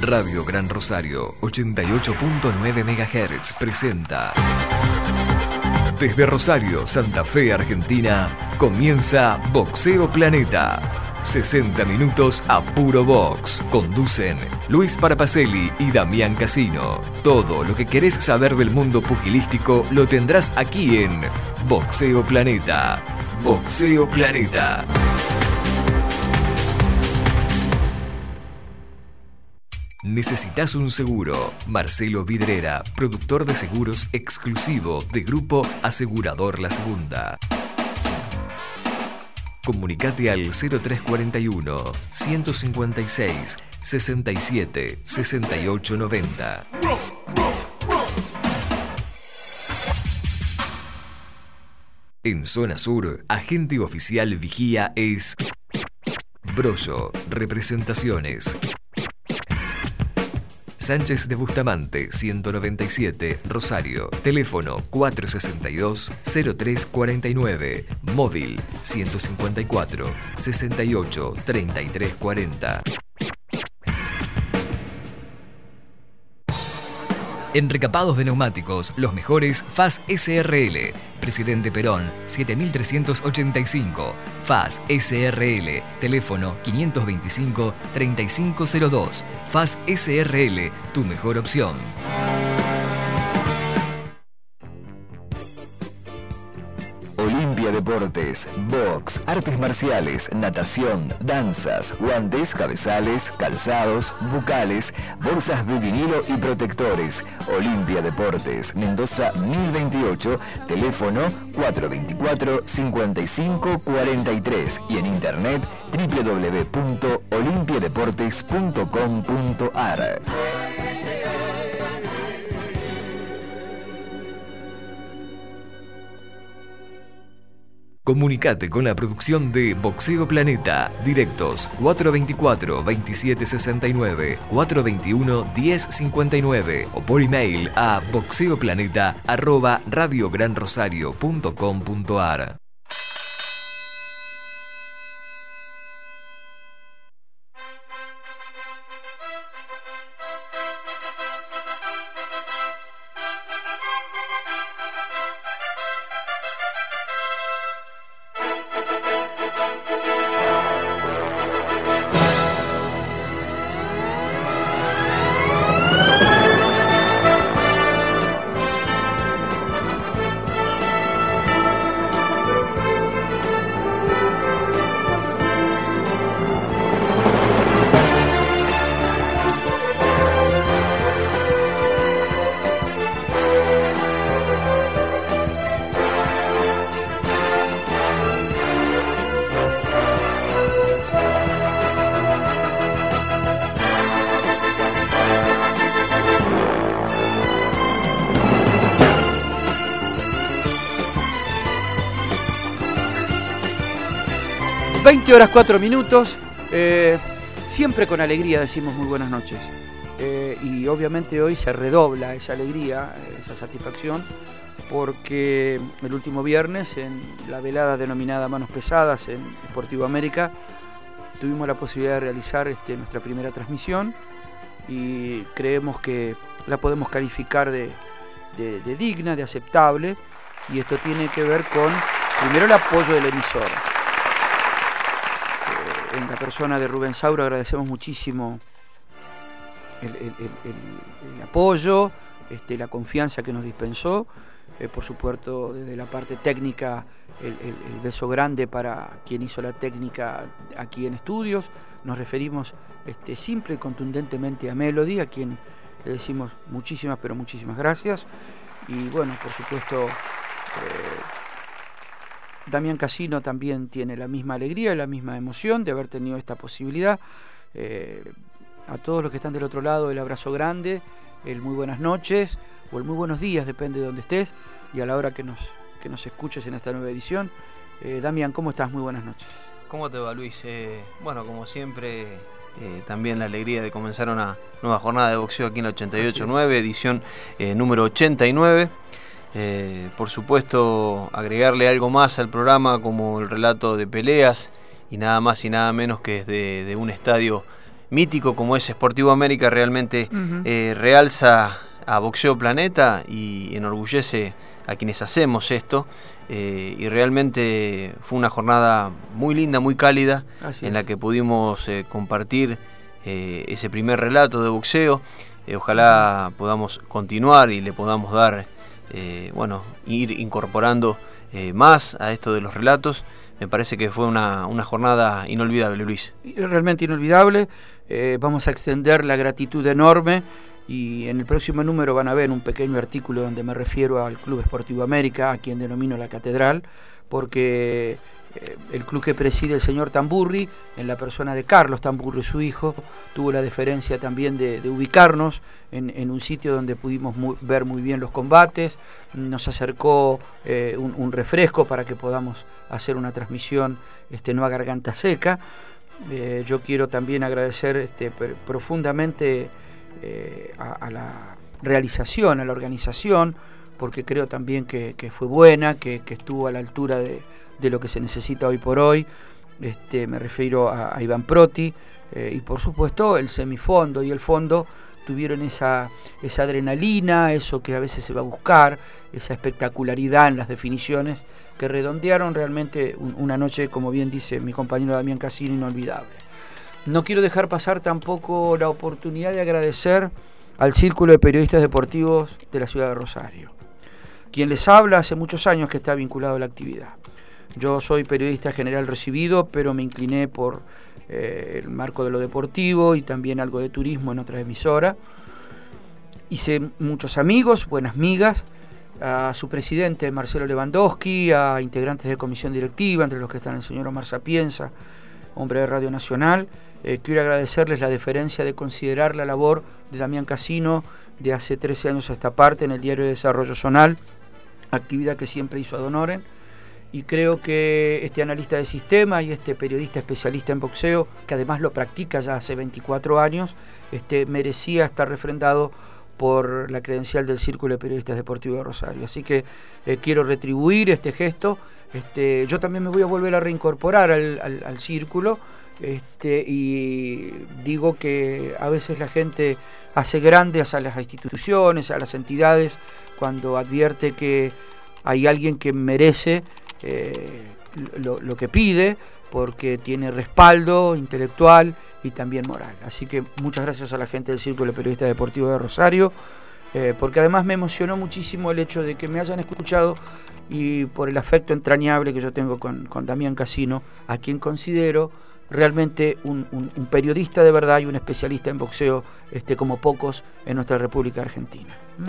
Radio Gran Rosario 88.9 MHz presenta. Desde Rosario, Santa Fe, Argentina, comienza Boxeo Planeta. 60 minutos a puro box. Conducen Luis Parapacelli y Damián Casino. Todo lo que querés saber del mundo pugilístico lo tendrás aquí en Boxeo Planeta. Boxeo Planeta. ¿Necesitas un seguro? Marcelo Vidrera, productor de seguros exclusivo de Grupo Asegurador La Segunda. Comunicate al 0341 156 67 68 90. En Zona Sur, agente oficial vigía es Brollo Representaciones. Sánchez de Bustamante, 197, Rosario. Teléfono 462-0349. Móvil 154-68-3340. En recapados de neumáticos, los mejores FAS SRL. Presidente Perón, 7385. FAS SRL. Teléfono 525-3502. FAS SRL, tu mejor opción. Olimpia Deportes, box, artes marciales, natación, danzas, guantes, cabezales, calzados, bucales, bolsas de vinilo y protectores. Olimpia Deportes, Mendoza 1028, teléfono 424-5543 y en internet www.olimpiadeportes.com.ar. Comunicate con la producción de Boxeo Planeta. Directos 424-2769, 421-1059 o por email a boxeoplaneta@radiogranrosario.com.ar. Horas 4 minutos, siempre con alegría decimos muy buenas noches, y obviamente hoy se redobla esa alegría, esa satisfacción, porque el último viernes en la velada denominada Manos Pesadas en Sportivo América tuvimos la posibilidad de realizar nuestra primera transmisión y creemos que la podemos calificar de digna, de aceptable, y esto tiene que ver con primero el apoyo de la emisora. En la persona de Rubén Sauro agradecemos muchísimo el apoyo, la confianza que nos dispensó. Por supuesto, desde la parte técnica, el beso grande para quien hizo la técnica aquí en estudios. Nos referimos simple y contundentemente a Melody, a quien le decimos muchísimas, pero muchísimas gracias. Y bueno, por supuesto, Damián Casino también tiene la misma alegría y la misma emoción de haber tenido esta posibilidad. A todos los que están del otro lado, el abrazo grande, el muy buenas noches o el muy buenos días, depende de donde estés y a la hora que nos escuches en esta nueva edición. Damián, ¿cómo estás? Muy buenas noches. ¿Cómo te va, Luis? Bueno, como siempre, también la alegría de comenzar una nueva jornada de boxeo aquí en la 88.9, edición número 89. Por supuesto, agregarle algo más al programa como el relato de peleas y nada más y nada menos que de un estadio mítico como es Sportivo América realmente realza a Boxeo Planeta y enorgullece a quienes hacemos esto, y realmente fue una jornada muy linda, muy cálida, en la que pudimos compartir ese primer relato de boxeo. Ojalá podamos continuar y le podamos dar, ir incorporando más a esto de los relatos. Me parece que fue una jornada inolvidable, Luis. Realmente inolvidable. Vamos a extender la gratitud enorme, y en el próximo número van a ver un pequeño artículo donde me refiero al Club Sportivo América, a quien denomino la Catedral, porque el club que preside el señor Tamburri, en la persona de Carlos Tamburri, su hijo, tuvo la deferencia también de ubicarnos en un sitio donde pudimos ver muy bien los combates. Nos acercó un refresco para que podamos hacer una transmisión no a garganta seca. Yo quiero también agradecer profundamente a la realización, a la organización, porque creo también que fue buena, que estuvo a la altura de lo que se necesita hoy por hoy. Me refiero a Iván Proti, y por supuesto el semifondo y el fondo tuvieron esa adrenalina, eso que a veces se va a buscar, esa espectacularidad en las definiciones, que redondearon realmente una noche, como bien dice mi compañero Damián Casino, inolvidable. No quiero dejar pasar tampoco la oportunidad de agradecer al Círculo de Periodistas Deportivos de la ciudad de Rosario. Quien les habla hace muchos años que está vinculado a la actividad. Yo soy periodista general recibido, pero me incliné por el marco de lo deportivo y también algo de turismo en otra emisora. Hice muchos amigos, buenas migas, a su presidente Marcelo Lewandowski, a integrantes de comisión directiva, entre los que están el señor Omar Sapienza, hombre de Radio Nacional. Quiero agradecerles la deferencia de considerar la labor de Damián Casino de hace 13 años a esta parte en el Diario de Desarrollo Zonal, actividad que siempre hizo ad honorem, y creo que este analista de sistema y este periodista especialista en boxeo, que además lo practica ya hace 24 años, merecía estar refrendado por la credencial del Círculo de Periodistas Deportivos de Rosario. Así que quiero retribuir este gesto. Yo también me voy a volver a reincorporar al círculo, y digo que a veces la gente hace grandes a las instituciones, a las entidades, cuando advierte que hay alguien que merece lo que pide, porque tiene respaldo intelectual y también moral. Así que muchas gracias a la gente del Círculo de Periodistas Deportivos de Rosario, porque además me emocionó muchísimo el hecho de que me hayan escuchado, y por el afecto entrañable que yo tengo con Damián Casino, a quien considero realmente un periodista de verdad y un especialista en boxeo, como pocos en nuestra República Argentina.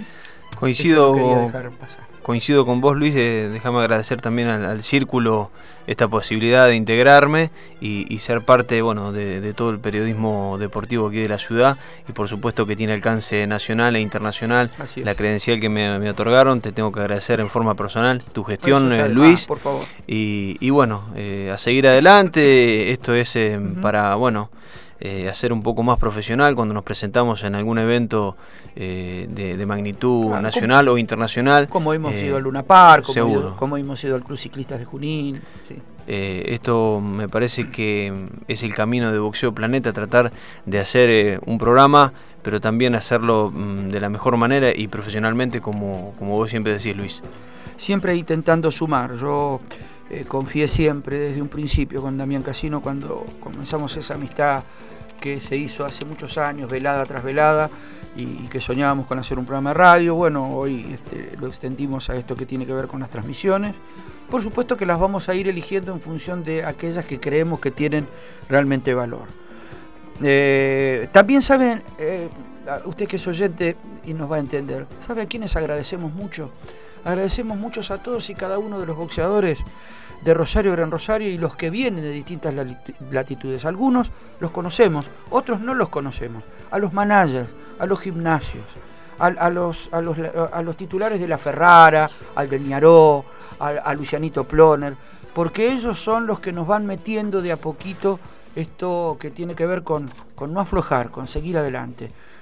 Coincido con vos, Luis. Déjame agradecer también al Círculo esta posibilidad de integrarme y ser parte de todo el periodismo deportivo aquí de la ciudad, y por supuesto que tiene alcance nacional e internacional. La credencial que me otorgaron. Te tengo que agradecer en forma personal tu gestión, Luis. Por favor. Y a seguir adelante. Esto es para hacer un poco más profesional cuando nos presentamos en algún evento de magnitud nacional o internacional. Como hemos ido al Luna Park, como hemos ido al Club Ciclistas de Junín. Sí. Esto me parece que es el camino de Boxeo Planeta, tratar de hacer un programa, pero también hacerlo de la mejor manera y profesionalmente, como vos siempre decís, Luis. Siempre intentando sumar. Yo confié siempre desde un principio con Damián Casino, cuando comenzamos esa amistad que se hizo hace muchos años, velada tras velada, y que soñábamos con hacer un programa de radio. Bueno, hoy lo extendimos a esto que tiene que ver con las transmisiones. Por supuesto que las vamos a ir eligiendo en función de aquellas que creemos que tienen realmente valor. También saben, usted que es oyente y nos va a entender, ¿sabe a quiénes agradecemos mucho? Agradecemos muchos a todos y cada uno de los boxeadores de Rosario, Gran Rosario, y los que vienen de distintas latitudes. Algunos los conocemos, otros no los conocemos. A los managers, a los gimnasios, a los titulares de la Ferrara, al del Ñaró, a Lucianito Ploner, porque ellos son los que nos van metiendo de a poquito esto que tiene que ver con no aflojar, con seguir adelante.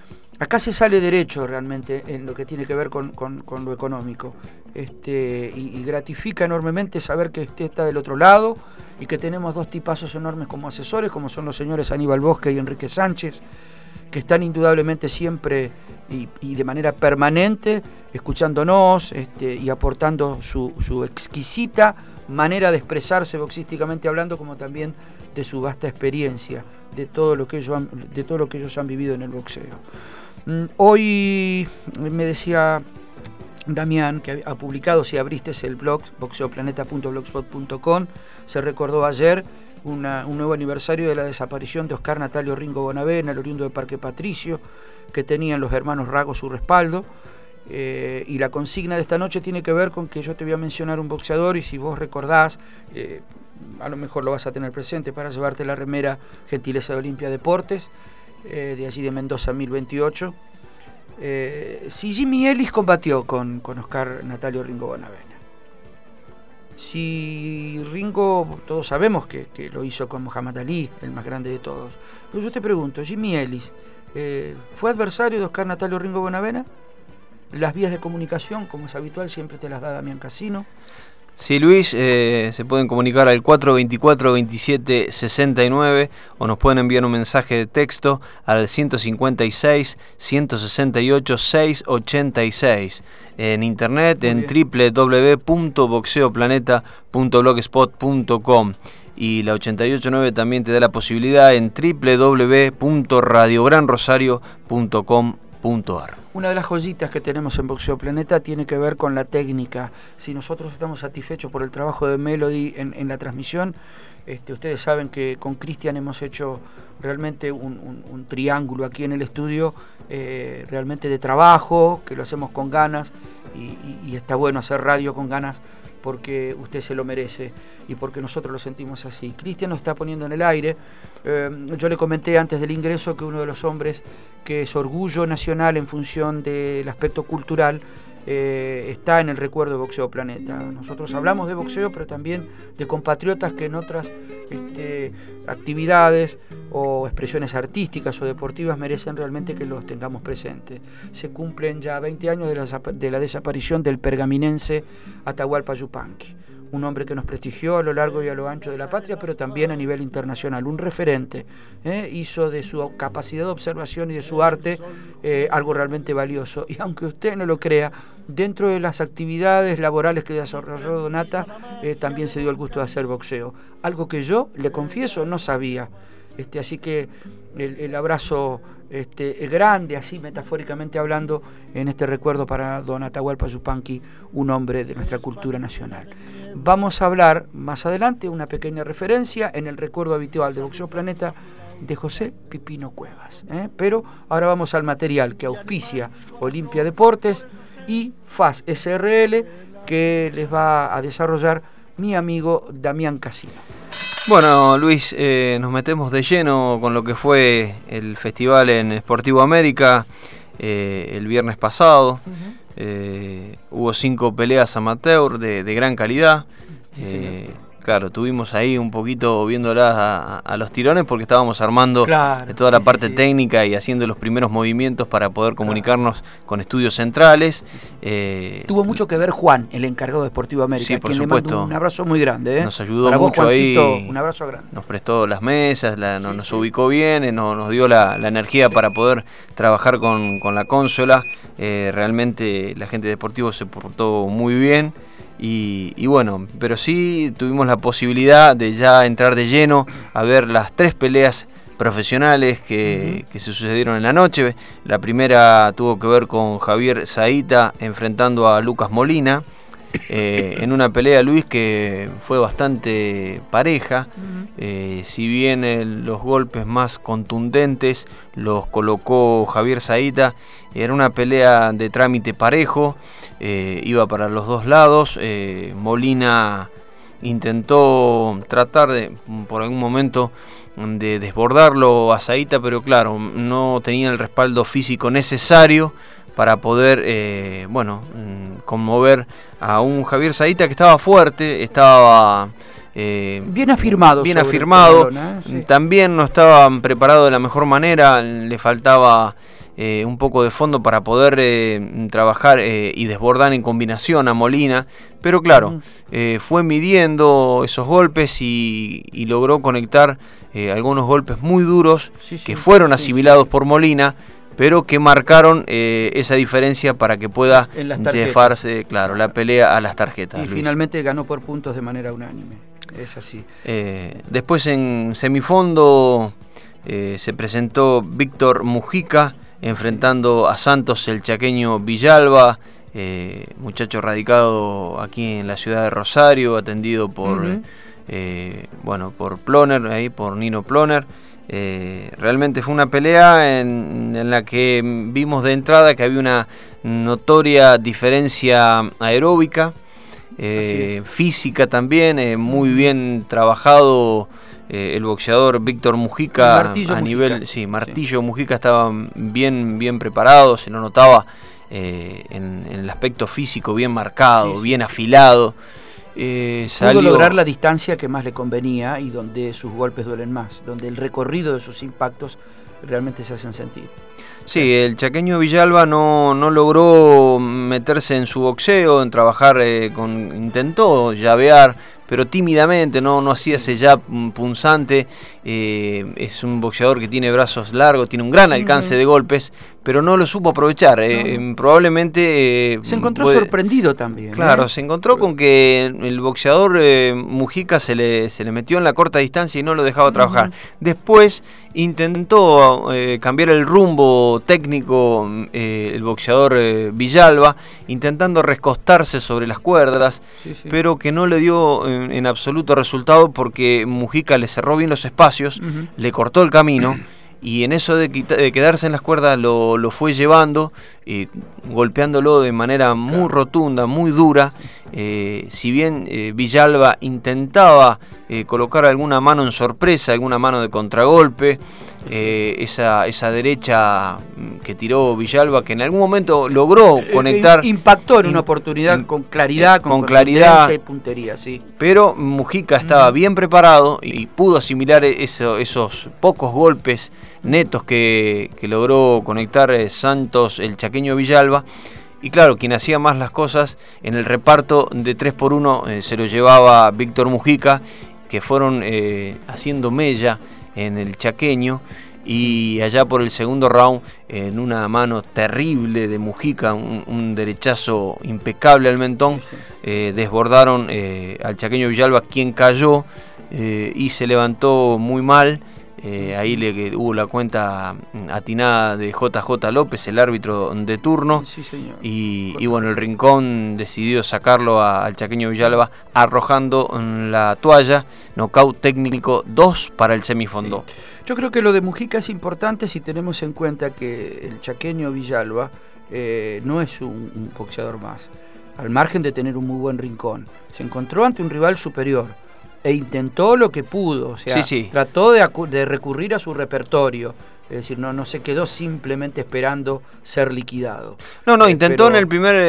acá se sale derecho realmente en lo que tiene que ver con lo económico. Y gratifica enormemente saber que usted está del otro lado y que tenemos dos tipazos enormes como asesores, como son los señores Aníbal Bosque y Enrique Sánchez, que están indudablemente siempre y de manera permanente escuchándonos y aportando su exquisita manera de expresarse boxísticamente hablando, como también de su vasta experiencia, de todo lo que ellos han vivido en el boxeo. Hoy me decía Damián, que ha publicado, si abriste el blog boxeoplaneta.blogspot.com, se recordó ayer un nuevo aniversario de la desaparición de Oscar Natalio Ringo Bonavena, el oriundo de Parque Patricio, que tenían los hermanos Rago su respaldo. Y la consigna de esta noche tiene que ver con que yo te voy a mencionar un boxeador, y si vos recordás, a lo mejor lo vas a tener presente para llevarte la remera gentileza de Olimpia Deportes, de allí de Mendoza 1028. Si Jimmy Ellis combatió con Oscar Natalio Ringo Bonavena, si Ringo, todos sabemos que lo hizo con Muhammad Ali, el más grande de todos, pero yo te pregunto, Jimmy Ellis ¿fue adversario de Oscar Natalio Ringo Bonavena? Las vías de comunicación, como es habitual, siempre te las da Damián Casino. Sí, Luis, se pueden comunicar al 424-2769 o nos pueden enviar un mensaje de texto al 156-168-686. En internet, en www.boxeoplaneta.blogspot.com. Y la 889 también te da la posibilidad en www.radiogranrosario.com.ar. Una de las joyitas que tenemos en Boxeo Planeta tiene que ver con la técnica. Si nosotros estamos satisfechos por el trabajo de Melody en la transmisión, ustedes saben que con Cristian hemos hecho realmente un triángulo aquí en el estudio, realmente de trabajo, que lo hacemos con ganas, y está bueno hacer radio con ganas, porque usted se lo merece y porque nosotros lo sentimos así. Cristian nos está poniendo en el aire. Yo le comenté antes del ingreso que uno de los hombres que es orgullo nacional en función del aspecto cultural está en el recuerdo de Boxeo Planeta. Nosotros hablamos de boxeo, pero también de compatriotas que en otras actividades o expresiones artísticas o deportivas merecen realmente que los tengamos presentes. Se cumplen ya 20 años de la desaparición del pergaminense Atahualpa Yupanqui, un hombre que nos prestigió a lo largo y a lo ancho de la patria, pero también a nivel internacional, un referente. Hizo de su capacidad de observación y de su arte algo realmente valioso. Y aunque usted no lo crea, dentro de las actividades laborales que desarrolló Donata, también se dio el gusto de hacer boxeo, algo que yo, le confieso, no sabía. Así que el abrazo grande, así metafóricamente hablando, en este recuerdo para don Atahualpa Yupanqui, un hombre de nuestra cultura nacional. Vamos a hablar más adelante, una pequeña referencia en el recuerdo habitual de Boxeo Planeta de José Pipino Cuevas. Pero ahora vamos al material que auspicia Olimpia Deportes y FAS SRL, que les va a desarrollar mi amigo Damián Casino. Bueno, Luis, nos metemos de lleno con lo que fue el festival en Sportivo América el viernes pasado. Hubo 5 peleas amateur de gran calidad. Sí, claro, tuvimos ahí un poquito viéndolas a los tirones porque estábamos armando toda la parte técnica y haciendo los primeros movimientos para poder comunicarnos con estudios centrales. Tuvo mucho que ver Juan, el encargado de Sportivo América, por quien supuesto. le mando un abrazo muy grande. Nos ayudó para mucho vos, Juancito, ahí. Un abrazo grande. Nos prestó las mesas, nos ubicó bien, nos dio la energía para poder trabajar con la consola. Realmente la gente de Deportivo se portó muy bien. Y bueno, pero sí tuvimos la posibilidad de ya entrar de lleno a ver las 3 peleas profesionales que se sucedieron en la noche. La primera tuvo que ver con Javier Zaita enfrentando a Lucas Molina, en una pelea, Luis, que fue bastante pareja. Si bien los golpes más contundentes los colocó Javier Zaita, era una pelea de trámite parejo, iba para los dos lados. Molina intentó tratar por algún momento de desbordarlo a Zaita, pero claro, no tenía el respaldo físico necesario para poder conmover a un Javier Zaita que estaba fuerte, estaba bien afirmado. Sí. También no estaba preparado de la mejor manera, le faltaba un poco de fondo para poder trabajar y desbordar en combinación a Molina, pero claro, fue midiendo esos golpes y logró conectar algunos golpes muy duros que fueron asimilados por Molina, pero que marcaron esa diferencia para que pueda llevarse, claro, la pelea a las tarjetas. Y Luis, finalmente ganó por puntos de manera unánime, es así. Después en semifondo se presentó Víctor Mujica enfrentando a Santos el chaqueño Villalba, muchacho radicado aquí en la ciudad de Rosario, atendido por por Ploner, ahí por Nino Ploner. Realmente fue una pelea en la que vimos de entrada que había una notoria diferencia aeróbica, física también, muy bien trabajado. El boxeador Víctor Mujica Martillo Mujica estaba bien preparado, se lo notaba en el aspecto físico bien marcado, bien afilado. Pudo lograr la distancia que más le convenía y donde sus golpes duelen más, donde el recorrido de sus impactos realmente se hacen sentir. Sí, el chaqueño Villalba no logró meterse en su boxeo, en trabajar intentó llavear, pero tímidamente, no hacía ese jab punzante. Es un boxeador que tiene brazos largos, tiene un gran alcance de golpes, pero no lo supo aprovechar. Probablemente... se encontró sorprendido también. Claro, se encontró con que el boxeador Mujica se le metió en la corta distancia y no lo dejaba trabajar. Después intentó cambiar el rumbo técnico el boxeador Villalba, intentando recostarse sobre las cuerdas, pero que no le dio en absoluto resultado porque Mujica le cerró bien los espacios, le cortó el camino. Y en eso de quedarse en las cuerdas lo fue llevando, golpeándolo de manera muy rotunda, muy dura. Si bien Villalba intentaba colocar alguna mano en sorpresa, alguna mano de contragolpe, esa derecha que tiró Villalba, que en algún momento logró conectar. Impactó en una oportunidad con claridad, con claridad y puntería, sí. Pero Mujica estaba bien preparado y pudo asimilar esos pocos golpes netos que logró conectar Santos, el chaqueño Villalba. Y claro, quien hacía más las cosas en el reparto de 3-1 se lo llevaba Víctor Mujica, que fueron haciendo mella en el chaqueño. Y allá por el segundo round, en una mano terrible de Mujica, un derechazo impecable al mentón, desbordaron al chaqueño Villalba, quien cayó y se levantó muy mal. Ahí hubo la cuenta atinada de JJ López, el árbitro de turno, y bueno, el Rincón decidió sacarlo al chaqueño Villalba arrojando la toalla. Nocaut técnico 2 para el semifondo. Yo creo que lo de Mujica es importante si tenemos en cuenta que el chaqueño Villalba no es un boxeador más, al margen de tener un muy buen Rincón. Se encontró ante un rival superior e intentó lo que pudo, o sea, trató de recurrir a su repertorio, es decir, no se quedó simplemente esperando ser liquidado. Intentó en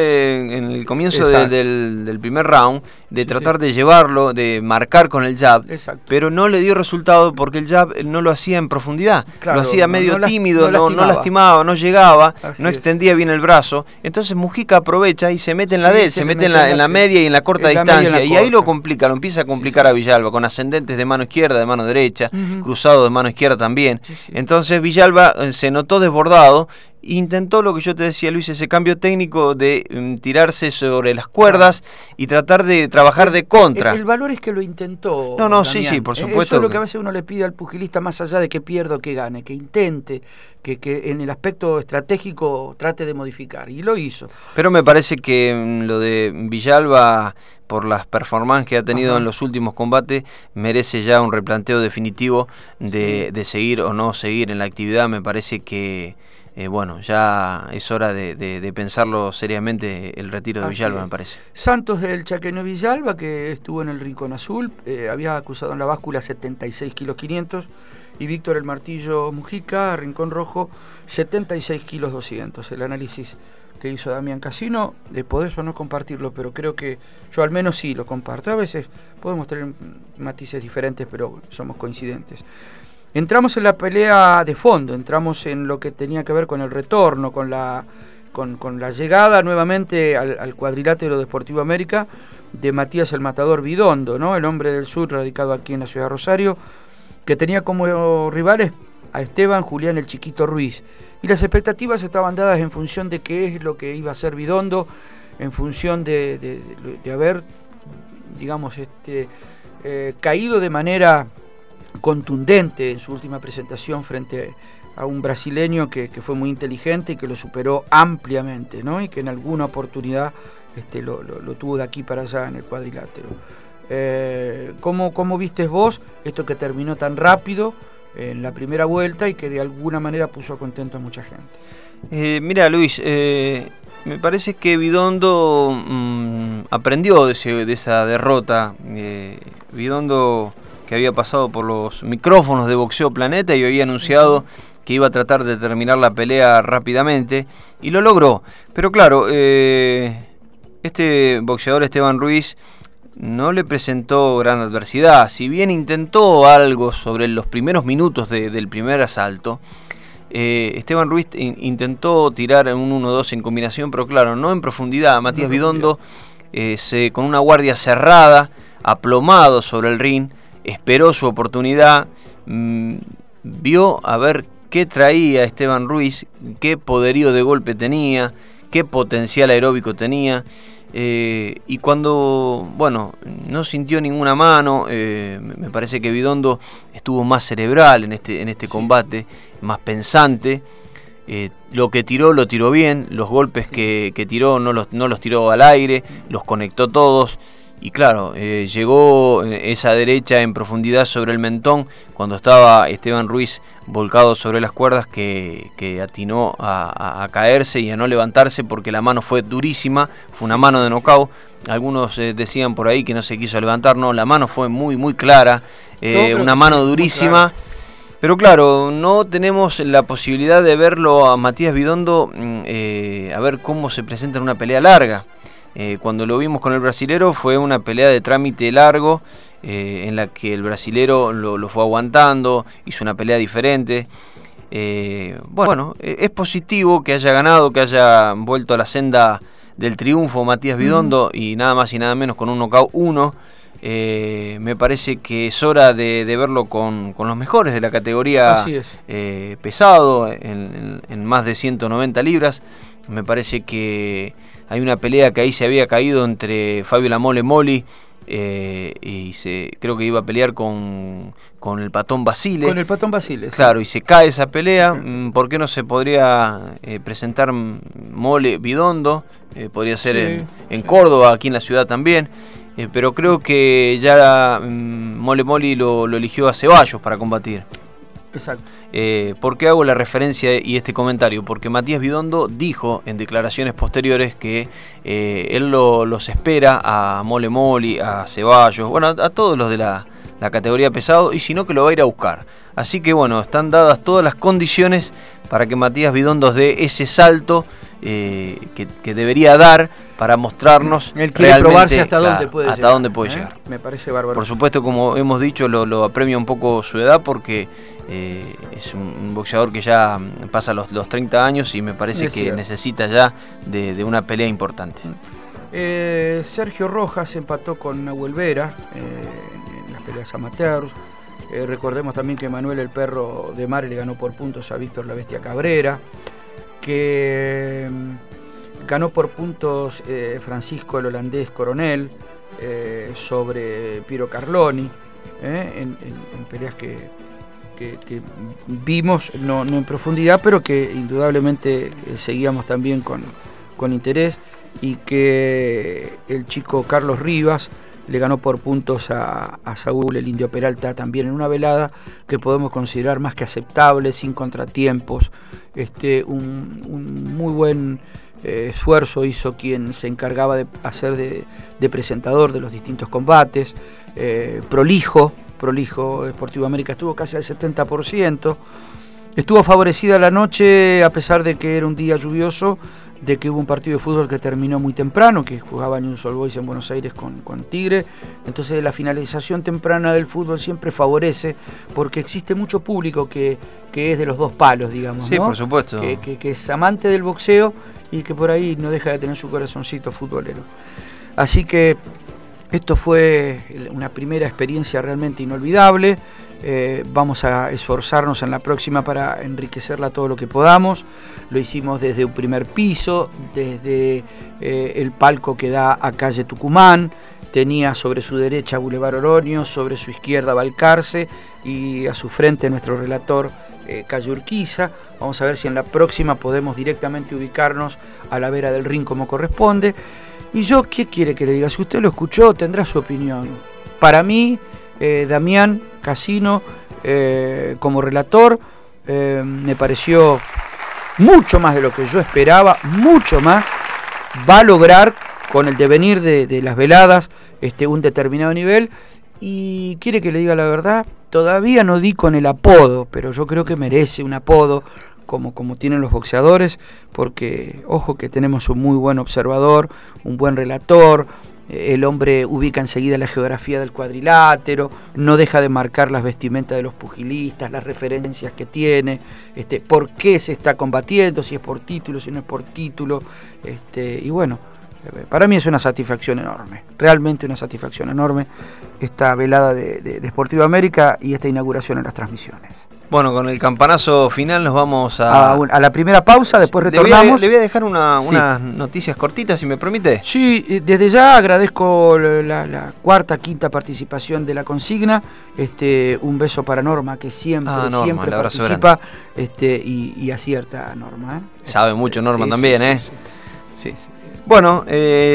el comienzo del primer round de tratar de llevarlo, de marcar con el jab, pero no le dio resultado porque el jab no lo hacía en profundidad, lo hacía medio tímido, no lastimaba, no llegaba, no extendía bien el brazo. Entonces Mujica aprovecha y se mete en la de él, se mete en la media y en la corta distancia, y ahí lo complica, lo empieza a complicar a Villalba, con ascendentes de mano izquierda, de mano derecha, cruzado de mano izquierda también. Entonces Villalba se notó desbordado, intentó lo que yo te decía, Luis, ese cambio técnico de tirarse sobre las cuerdas y tratar de trabajar de contra. El valor es que lo intentó. Sí, por supuesto. Eso es lo que a veces uno le pide al pugilista, más allá de que pierda o que gane, que intente, que en el aspecto estratégico trate de modificar, y lo hizo. Pero me parece que lo de Villalba, por las performances que ha tenido en los últimos combates, merece ya un replanteo definitivo de seguir o no seguir en la actividad. Me parece que ya es hora de pensarlo seriamente, el retiro de Villalba, me parece. Santos del chaqueño Villalba, que estuvo en el Rincón Azul, había acusado en la báscula 76 kilos 500, y Víctor el Martillo Mujica, Rincón Rojo, 76 kilos 200. El análisis que hizo Damián Casino, podés eso no compartirlo, pero creo que yo al menos sí lo comparto. A veces podemos tener matices diferentes, pero somos coincidentes. Entramos en la pelea de fondo, entramos en lo que tenía que ver con el retorno, con la llegada nuevamente al cuadrilátero de Sportivo América de Matías el Matador Vidondo, ¿no? El hombre del sur radicado aquí en la ciudad de Rosario, que tenía como rivales a Esteban Julián el Chiquito Ruiz. Y las expectativas estaban dadas en función de qué es lo que iba a hacer Vidondo, en función de haber, digamos, caído de manera contundente en su última presentación frente a un brasileño que fue muy inteligente y que lo superó ampliamente, ¿no? Y que en alguna oportunidad lo tuvo de aquí para allá en el cuadrilátero. ¿Cómo vistes vos esto que terminó tan rápido en la primera vuelta y que de alguna manera puso contento a mucha gente? Mira, Luis, me parece que Vidondo aprendió de esa derrota. Vidondo, que había pasado por los micrófonos de Boxeo Planeta y había anunciado que iba a tratar de terminar la pelea rápidamente, y lo logró. Pero claro, este boxeador Esteban Ruiz no le presentó gran adversidad. Si bien intentó algo sobre los primeros minutos del primer asalto, Esteban Ruiz intentó tirar un 1-2 en combinación, pero claro, no en profundidad. Matías Vidondo, con una guardia cerrada, aplomado sobre el ring, esperó su oportunidad, vio a ver qué traía Esteban Ruiz, qué poderío de golpe tenía, qué potencial aeróbico tenía, y cuando, no sintió ninguna mano, me parece que Vidondo estuvo más cerebral en este combate, más pensante. Lo que tiró, lo tiró bien, los golpes que tiró no los tiró al aire, los conectó todos. Y claro, llegó esa derecha en profundidad sobre el mentón cuando estaba Esteban Ruiz volcado sobre las cuerdas, que atinó a caerse y a no levantarse porque la mano fue durísima, fue una mano de nocaut. Algunos decían por ahí que no se quiso levantar, no, la mano fue muy muy clara, una mano durísima. Pero claro, no tenemos la posibilidad de verlo a Matías Vidondo, a ver cómo se presenta en una pelea larga. Cuando lo vimos con el brasilero fue una pelea de trámite largo, en la que el brasilero lo fue aguantando, hizo una pelea diferente. Es positivo que haya ganado, que haya vuelto a la senda del triunfo Matías Vidondo, y nada más y nada menos con un knockout 1. Me parece que es hora de verlo con los mejores de la categoría pesado, en más de 190 libras. Me parece que hay una pelea que ahí se había caído entre Fabio La Mole Moli, y creo que iba a pelear con el Patón Basile. Con el Patón Basile. Claro, y se cae esa pelea. ¿Por qué no se podría presentar Mole Vidondo? Podría ser en Córdoba, aquí en la ciudad también. Pero creo que ya Mole Moli lo eligió a Ceballos para combatir. Exacto. ¿Por qué hago la referencia y este comentario? Porque Matías Vidondo dijo en declaraciones posteriores que él los espera a Mole Moli, a Ceballos, a todos los de la categoría pesado, y si no, que lo va a ir a buscar. Así que están dadas todas las condiciones para que Matías Vidondo dé ese salto que debería dar para mostrarnos. Él quiere probarse hasta dónde puede llegar. Me parece bárbaro. Por supuesto, como hemos dicho, lo apremia un poco su edad, porque es un boxeador que ya pasa los 30 años y me parece que necesita ya de una pelea importante. Sergio Rojas empató con Nahuel Vera en las peleas amateurs. Recordemos también que Manuel el Perro de Mare le ganó por puntos a Víctor la Bestia Cabrera, que ganó por puntos Francisco el Holandés Coronel sobre Piero Carloni, en peleas que vimos, no en profundidad, pero que indudablemente seguíamos también con interés, y que el chico Carlos Rivas le ganó por puntos a Saúl el Indio Peralta, también en una velada que podemos considerar más que aceptable, sin contratiempos. Un muy buen esfuerzo hizo quien se encargaba de hacer de presentador de los distintos combates. Prolijo, Sportivo América estuvo casi al 70%. Estuvo favorecida la noche, a pesar de que era un día lluvioso, de que hubo un partido de fútbol que terminó muy temprano, que jugaba Newell's Old Boys en Buenos Aires con Tigre. Entonces la finalización temprana del fútbol siempre favorece, porque existe mucho público que es de los dos palos, digamos, sí, ¿no? Por supuesto. Que es amante del boxeo y que por ahí no deja de tener su corazoncito futbolero. Así que esto fue una primera experiencia realmente inolvidable. Vamos a esforzarnos en la próxima para enriquecerla todo lo que podamos. Lo hicimos desde un primer piso, desde el palco que da a calle Tucumán. Tenía sobre su derecha Boulevard Oroño, sobre su izquierda Balcarce y a su frente nuestro relator calle Urquiza. Vamos a ver si en la próxima podemos directamente ubicarnos a la vera del ring como corresponde. Y yo, ¿qué quiere que le diga? Si usted lo escuchó, tendrá su opinión. Para mí, Damián Casino, como relator, me pareció mucho más de lo que yo esperaba, mucho más. Va a lograr, con el devenir de las veladas, un determinado nivel. Y quiere que le diga la verdad, todavía no di con el apodo, pero yo creo que merece un apodo, como tienen los boxeadores, porque ojo que tenemos un muy buen observador, un buen relator. El hombre ubica enseguida la geografía del cuadrilátero, no deja de marcar las vestimentas de los pugilistas, las referencias que tiene, por qué se está combatiendo, si es por título, si no es por título, y bueno, para mí es una satisfacción enorme, realmente una satisfacción enorme esta velada de Sportivo América y esta inauguración en las transmisiones. Bueno, con el campanazo final nos vamos a la primera pausa, después retornamos. Le voy a dejar unas noticias cortitas, si me permite. Sí, desde ya agradezco la cuarta, quinta participación de la consigna. Un beso para Norma, que siempre participa y acierta, Norma. Sabe mucho Norma también, Sí. Bueno,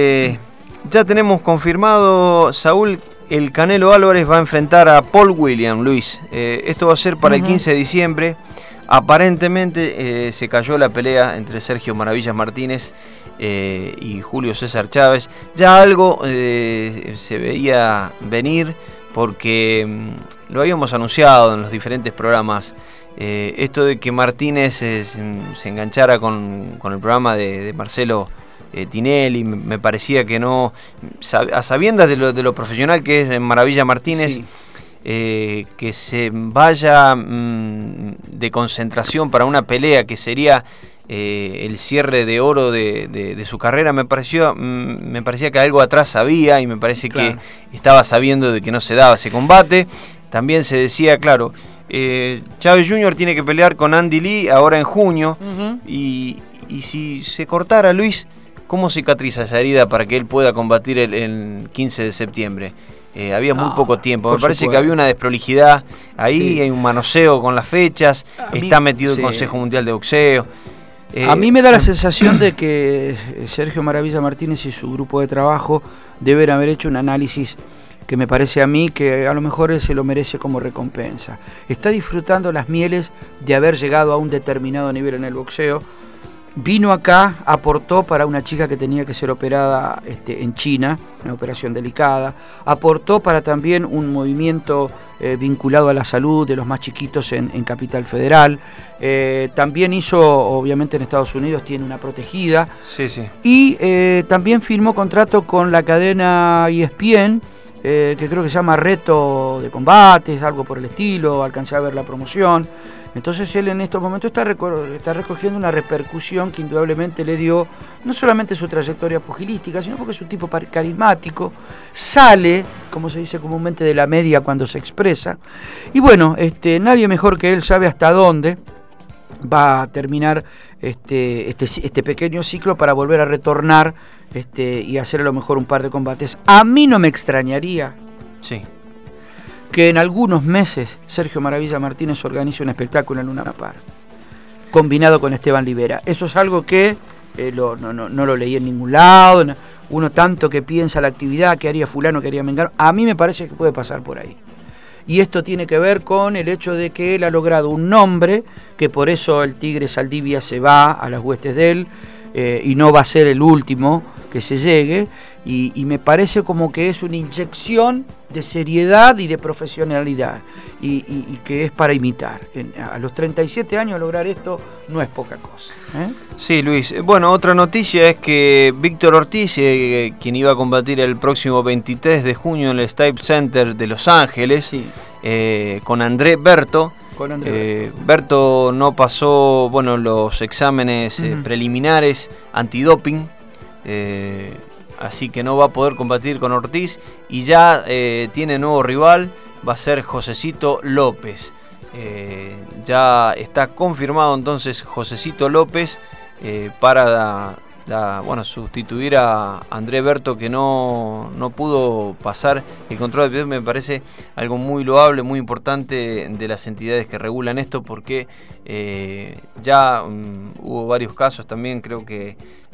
ya tenemos confirmado, Saúl. El Canelo Álvarez va a enfrentar a Paul William, Luis. Esto va a ser para el 15 de diciembre. Aparentemente se cayó la pelea entre Sergio Maravillas Martínez y Julio César Chávez. Ya algo se veía venir porque lo habíamos anunciado en los diferentes programas. Esto de que Martínez se enganchara con el programa de Marcelo Tinelli, me parecía que no, a sabiendas de lo profesional que es Maravilla Martínez, sí. Que se vaya de concentración para una pelea que sería el cierre de oro de su carrera, me parecía que algo atrás había, y me parece que estaba sabiendo de que no se daba ese combate. También se decía, claro, Chávez Jr. tiene que pelear con Andy Lee ahora en junio, y si se cortara, Luis, ¿cómo cicatriza esa herida para que él pueda combatir el 15 de septiembre? Había muy poco tiempo. Me parece que había una desprolijidad ahí, hay un manoseo con las fechas, está metido el Consejo Mundial de Boxeo. A mí me da la sensación de que Sergio Maravilla Martínez y su grupo de trabajo deben haber hecho un análisis que me parece a mí que a lo mejor él se lo merece como recompensa. Está disfrutando las mieles de haber llegado a un determinado nivel en el boxeo. Vino acá, aportó para una chica que tenía que ser operada en China, una operación delicada, aportó para también un movimiento vinculado a la salud de los más chiquitos en Capital Federal, también hizo, obviamente en Estados Unidos tiene una protegida, y también firmó contrato con la cadena ESPN, que creo que se llama Reto de Combates, algo por el estilo, alcancé a ver la promoción. Entonces él en estos momentos está recogiendo una repercusión que indudablemente le dio no solamente su trayectoria pugilística, sino porque es un tipo carismático, sale, como se dice comúnmente, de la media cuando se expresa. Y bueno, nadie mejor que él sabe hasta dónde va a terminar este pequeño ciclo para volver a retornar y hacer a lo mejor un par de combates. A mí no me extrañaría que en algunos meses Sergio Maravilla Martínez organice un espectáculo en Luna Park, combinado con Esteban Libera. Eso es algo que no lo leí en ningún lado. Uno tanto que piensa la actividad, que haría fulano, que haría mengano. A mí me parece que puede pasar por ahí. Y esto tiene que ver con el hecho de que él ha logrado un nombre, que por eso el Tigre Saldivia se va a las huestes de él, y no va a ser el último que se llegue, y me parece como que es una inyección de seriedad y de profesionalidad y que es para imitar. A los 37 años lograr esto no es poca cosa. Sí, Luis. Bueno, otra noticia es que Víctor Ortiz, quien iba a combatir el próximo 23 de junio en el Staples Center de Los Ángeles, sí, con André Berto. Berto no pasó los exámenes preliminares antidoping, así que no va a poder combatir con Ortiz y ya tiene nuevo rival, va a ser Josecito López. Ya está confirmado entonces Josecito López para sustituir a André Berto, que no pudo pasar el control de peso. Me parece algo muy loable, muy importante de las entidades que regulan esto, porque ya hubo varios casos también. Creo que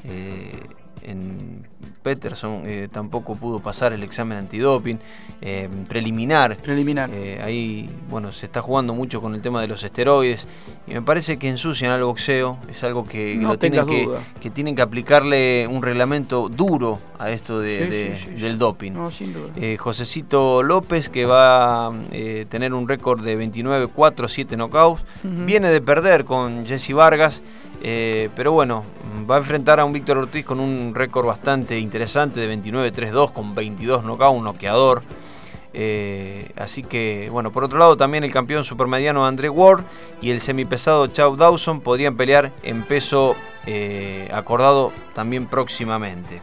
en Peterson tampoco pudo pasar el examen antidoping preliminar. Ahí se está jugando mucho con el tema de los esteroides y me parece que ensucian al boxeo. Es algo que tienen que aplicarle un reglamento duro a esto del doping. No, sin duda. Josecito López, que va a tener un récord de 29-4, 7 knockouts, viene de perder con Jesse Vargas. Pero va a enfrentar a un Víctor Ortiz con un récord bastante interesante de 29-3-2 con 22 knockouts, un noqueador. Así que, por otro lado, también el campeón supermediano André Ward y el semipesado Chad Dawson podrían pelear en peso acordado también próximamente.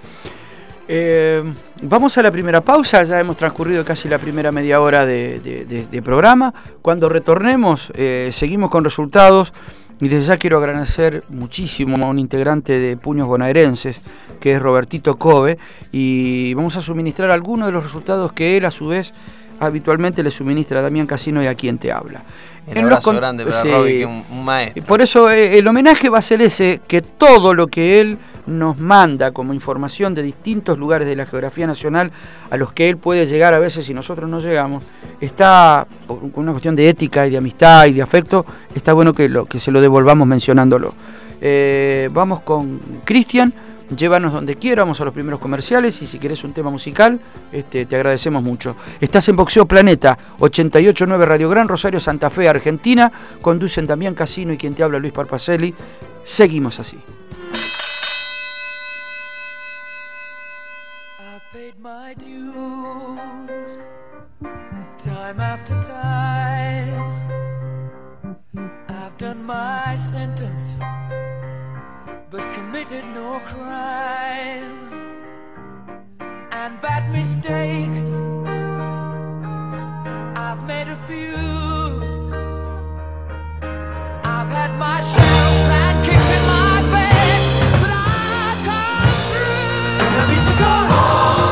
Vamos a la primera pausa, ya hemos transcurrido casi la primera media hora de programa. Cuando retornemos, seguimos con resultados. Y desde ya quiero agradecer muchísimo a un integrante de Puños Bonaerenses, que es Robertito Cove, y vamos a suministrar algunos de los resultados que él a su vez habitualmente le suministra a Damián Casino y a quien te habla. Un abrazo grande para Robbie, que es un maestro. Por eso el homenaje va a ser ese, que todo lo que él nos manda como información de distintos lugares de la geografía nacional a los que él puede llegar a veces y nosotros no llegamos, está con una cuestión de ética y de amistad y de afecto, está bueno que se lo devolvamos mencionándolo. Vamos con Cristian. Llévanos donde quiera, vamos a los primeros comerciales y si querés un tema musical, te agradecemos mucho. Estás en Boxeo Planeta, 88.9 Radio Gran Rosario, Santa Fe, Argentina. Conducen Damián Casino y quien te habla, Luis Parpacelli. Seguimos así. My dues, time after time, I've done my sentence, but committed no crime, and bad mistakes, I've made a few, I've had my share of bad kicks in my face, but I've come through, and I need to go on.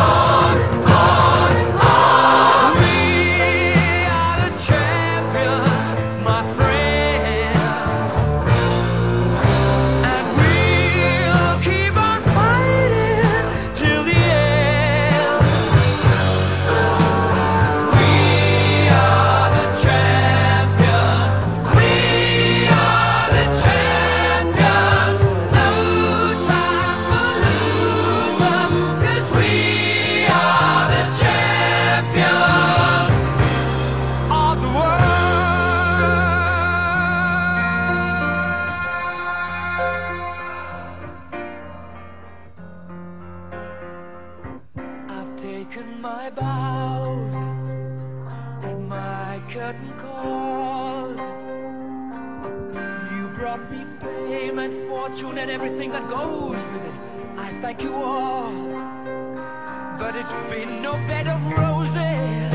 And everything that goes with it, I thank you all, but it's been no bed of roses,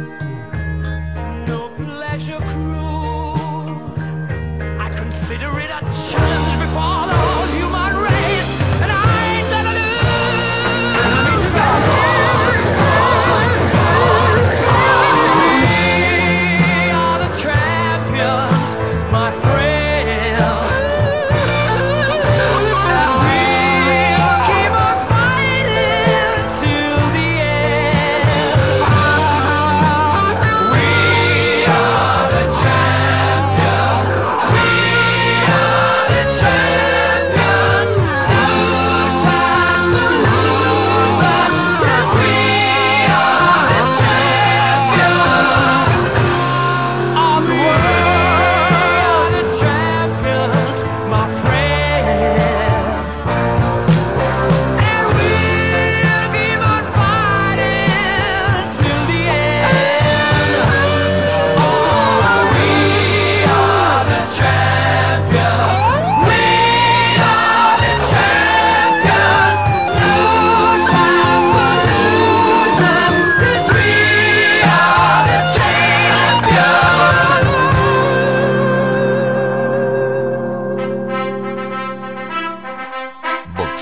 no pleasure cruise. I consider it a challenge before the whole human race, and I ain't gonna lose. And I need to go on. We are the champions, my friends. Bye.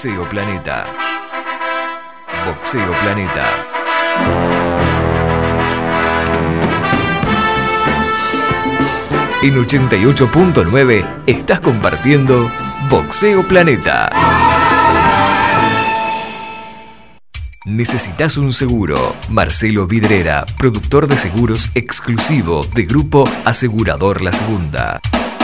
Boxeo Planeta. Boxeo Planeta. En 88.9 estás compartiendo Boxeo Planeta. ¿Necesitas un seguro? Marcelo Vidrera, productor de seguros exclusivo de Grupo Asegurador La Segunda.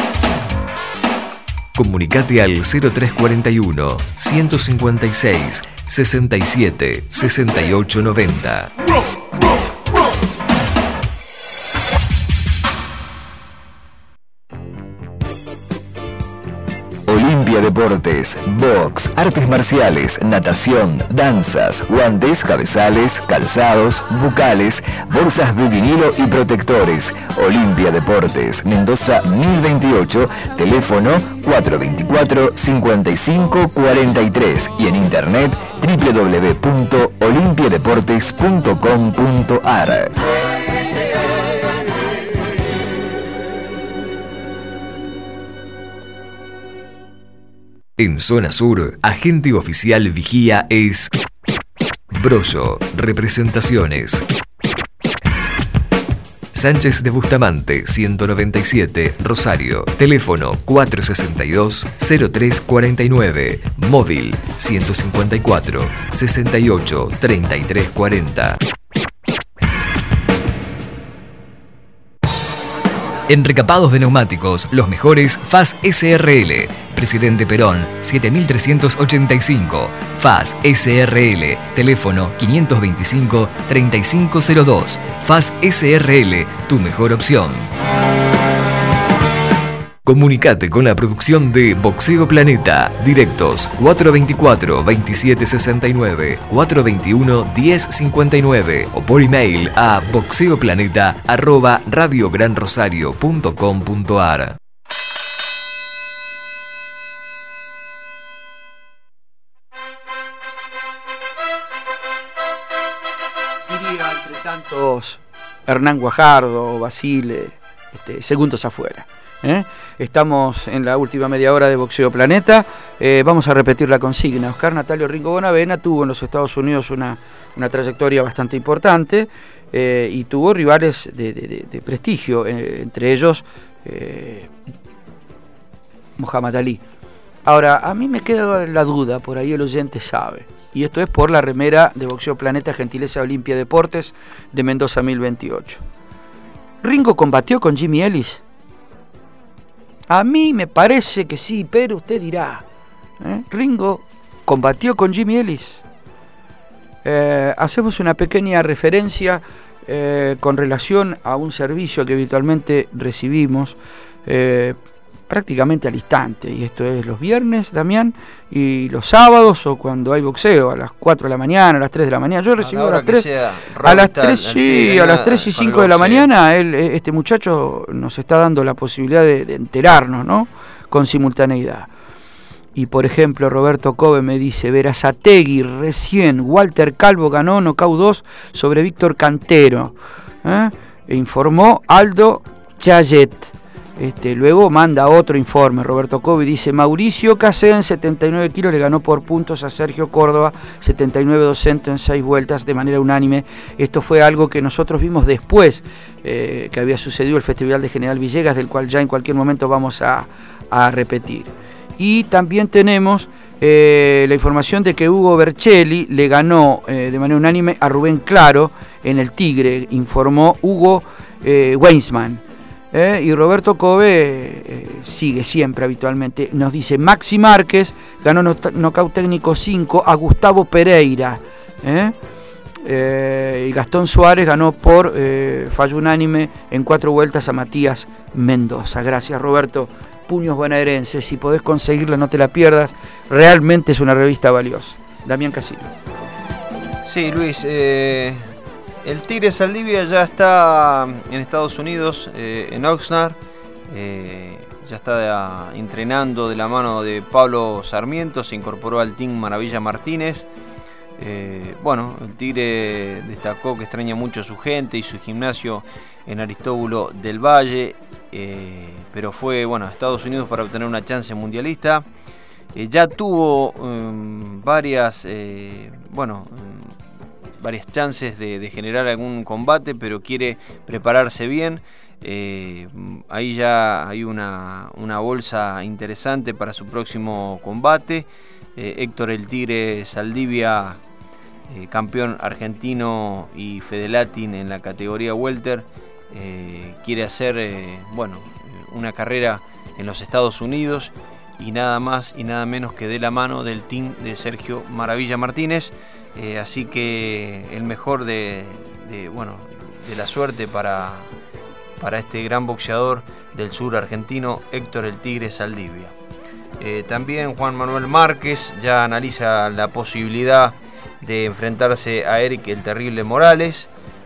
Comunicate al 0341 156 67 68 90. Olimpia Deportes, box, artes marciales, natación, danzas, guantes, cabezales, calzados, bucales, bolsas de vinilo y protectores. Olimpia Deportes, Mendoza 1028, teléfono 424-5543 y en internet www.olimpiadeportes.com.ar. En Zona Sur, agente oficial vigía es Brollo, Representaciones. Sánchez de Bustamante, 197, Rosario. Teléfono 462-0349. Móvil 154-68-3340. En recapados de neumáticos, los mejores FAS SRL. Presidente Perón, 7385. FAS SRL. Teléfono 525-3502. FAS SRL, tu mejor opción. Comunicate con la producción de Boxeo Planeta. Directos 424-2769, 421-1059 o por email a boxeoplaneta@radiogranrosario.com.ar. Diría entre tantos Hernán Guajardo, Basile, segundos afuera. Estamos en la última media hora de Boxeo Planeta. Vamos a repetir la consigna. Oscar Natalio Ringo Bonavena tuvo en los Estados Unidos una trayectoria bastante importante y tuvo rivales de prestigio, entre ellos Muhammad Ali. Ahora, a mí me queda la duda, por ahí el oyente sabe, y esto es por la remera de Boxeo Planeta, gentileza Olimpia Deportes de Mendoza 1028. ¿Ringo combatió con Jimmy Ellis? A mí me parece que sí, pero usted dirá, ¿Ringo combatió con Jimmy Ellis? Hacemos una pequeña referencia con relación a un servicio que habitualmente recibimos prácticamente al instante, y esto es los viernes, Damián, y los sábados, o cuando hay boxeo, a las 4 de la mañana, a las 3 de la mañana. Yo recibo a las 3, a las 3, sí, a las 3 y 5 de la mañana, este muchacho nos está dando la posibilidad de enterarnos, ¿no?, con simultaneidad. Y por ejemplo, Roberto Kobe me dice: Berazategui recién, Walter Calvo ganó nocaut 2 sobre Víctor Cantero, e informó Aldo Chayet. Luego manda otro informe, Roberto Kobe, dice: Mauricio Cacé en 79 kilos le ganó por puntos a Sergio Córdoba, 79-200 en 6 vueltas de manera unánime. Esto fue algo que nosotros vimos después que había sucedido el Festival de General Villegas, del cual ya en cualquier momento vamos a repetir. Y también tenemos la información de que Hugo Berchelli le ganó de manera unánime a Rubén Claro en el Tigre, informó Hugo Weinsman. Y Roberto Kobe sigue siempre habitualmente. Nos dice: Maxi Márquez ganó nocaut técnico 5 a Gustavo Pereira. Y Gastón Suárez ganó por fallo unánime en 4 vueltas a Matías Mendoza. Gracias, Roberto. Puños bonaerenses, si podés conseguirla no te la pierdas, realmente es una revista valiosa. Damián Casino. Sí, Luis, el Tigre Saldivia ya está en Estados Unidos, en Oxnard, ya está entrenando de la mano de Pablo Sarmiento, se incorporó al Team Maravilla Martínez. Bueno, el Tigre destacó que extraña mucho a su gente y su gimnasio en Aristóbulo del Valle, pero fue a Estados Unidos para obtener una chance mundialista Ya tuvo varias chances de generar algún combate, pero quiere prepararse bien. Ahí ya hay una bolsa interesante para su próximo combate. Héctor el Tigre Saldivia, campeón argentino y Fedelatin en la categoría welter, quiere hacer una carrera en los Estados Unidos, y nada más y nada menos que de la mano del team de Sergio Maravilla Martínez. Así que el mejor de la suerte para este gran boxeador del sur argentino, Héctor el Tigre Saldivia. También Juan Manuel Márquez ya analiza la posibilidad de enfrentarse a Eric el Terrible Morales.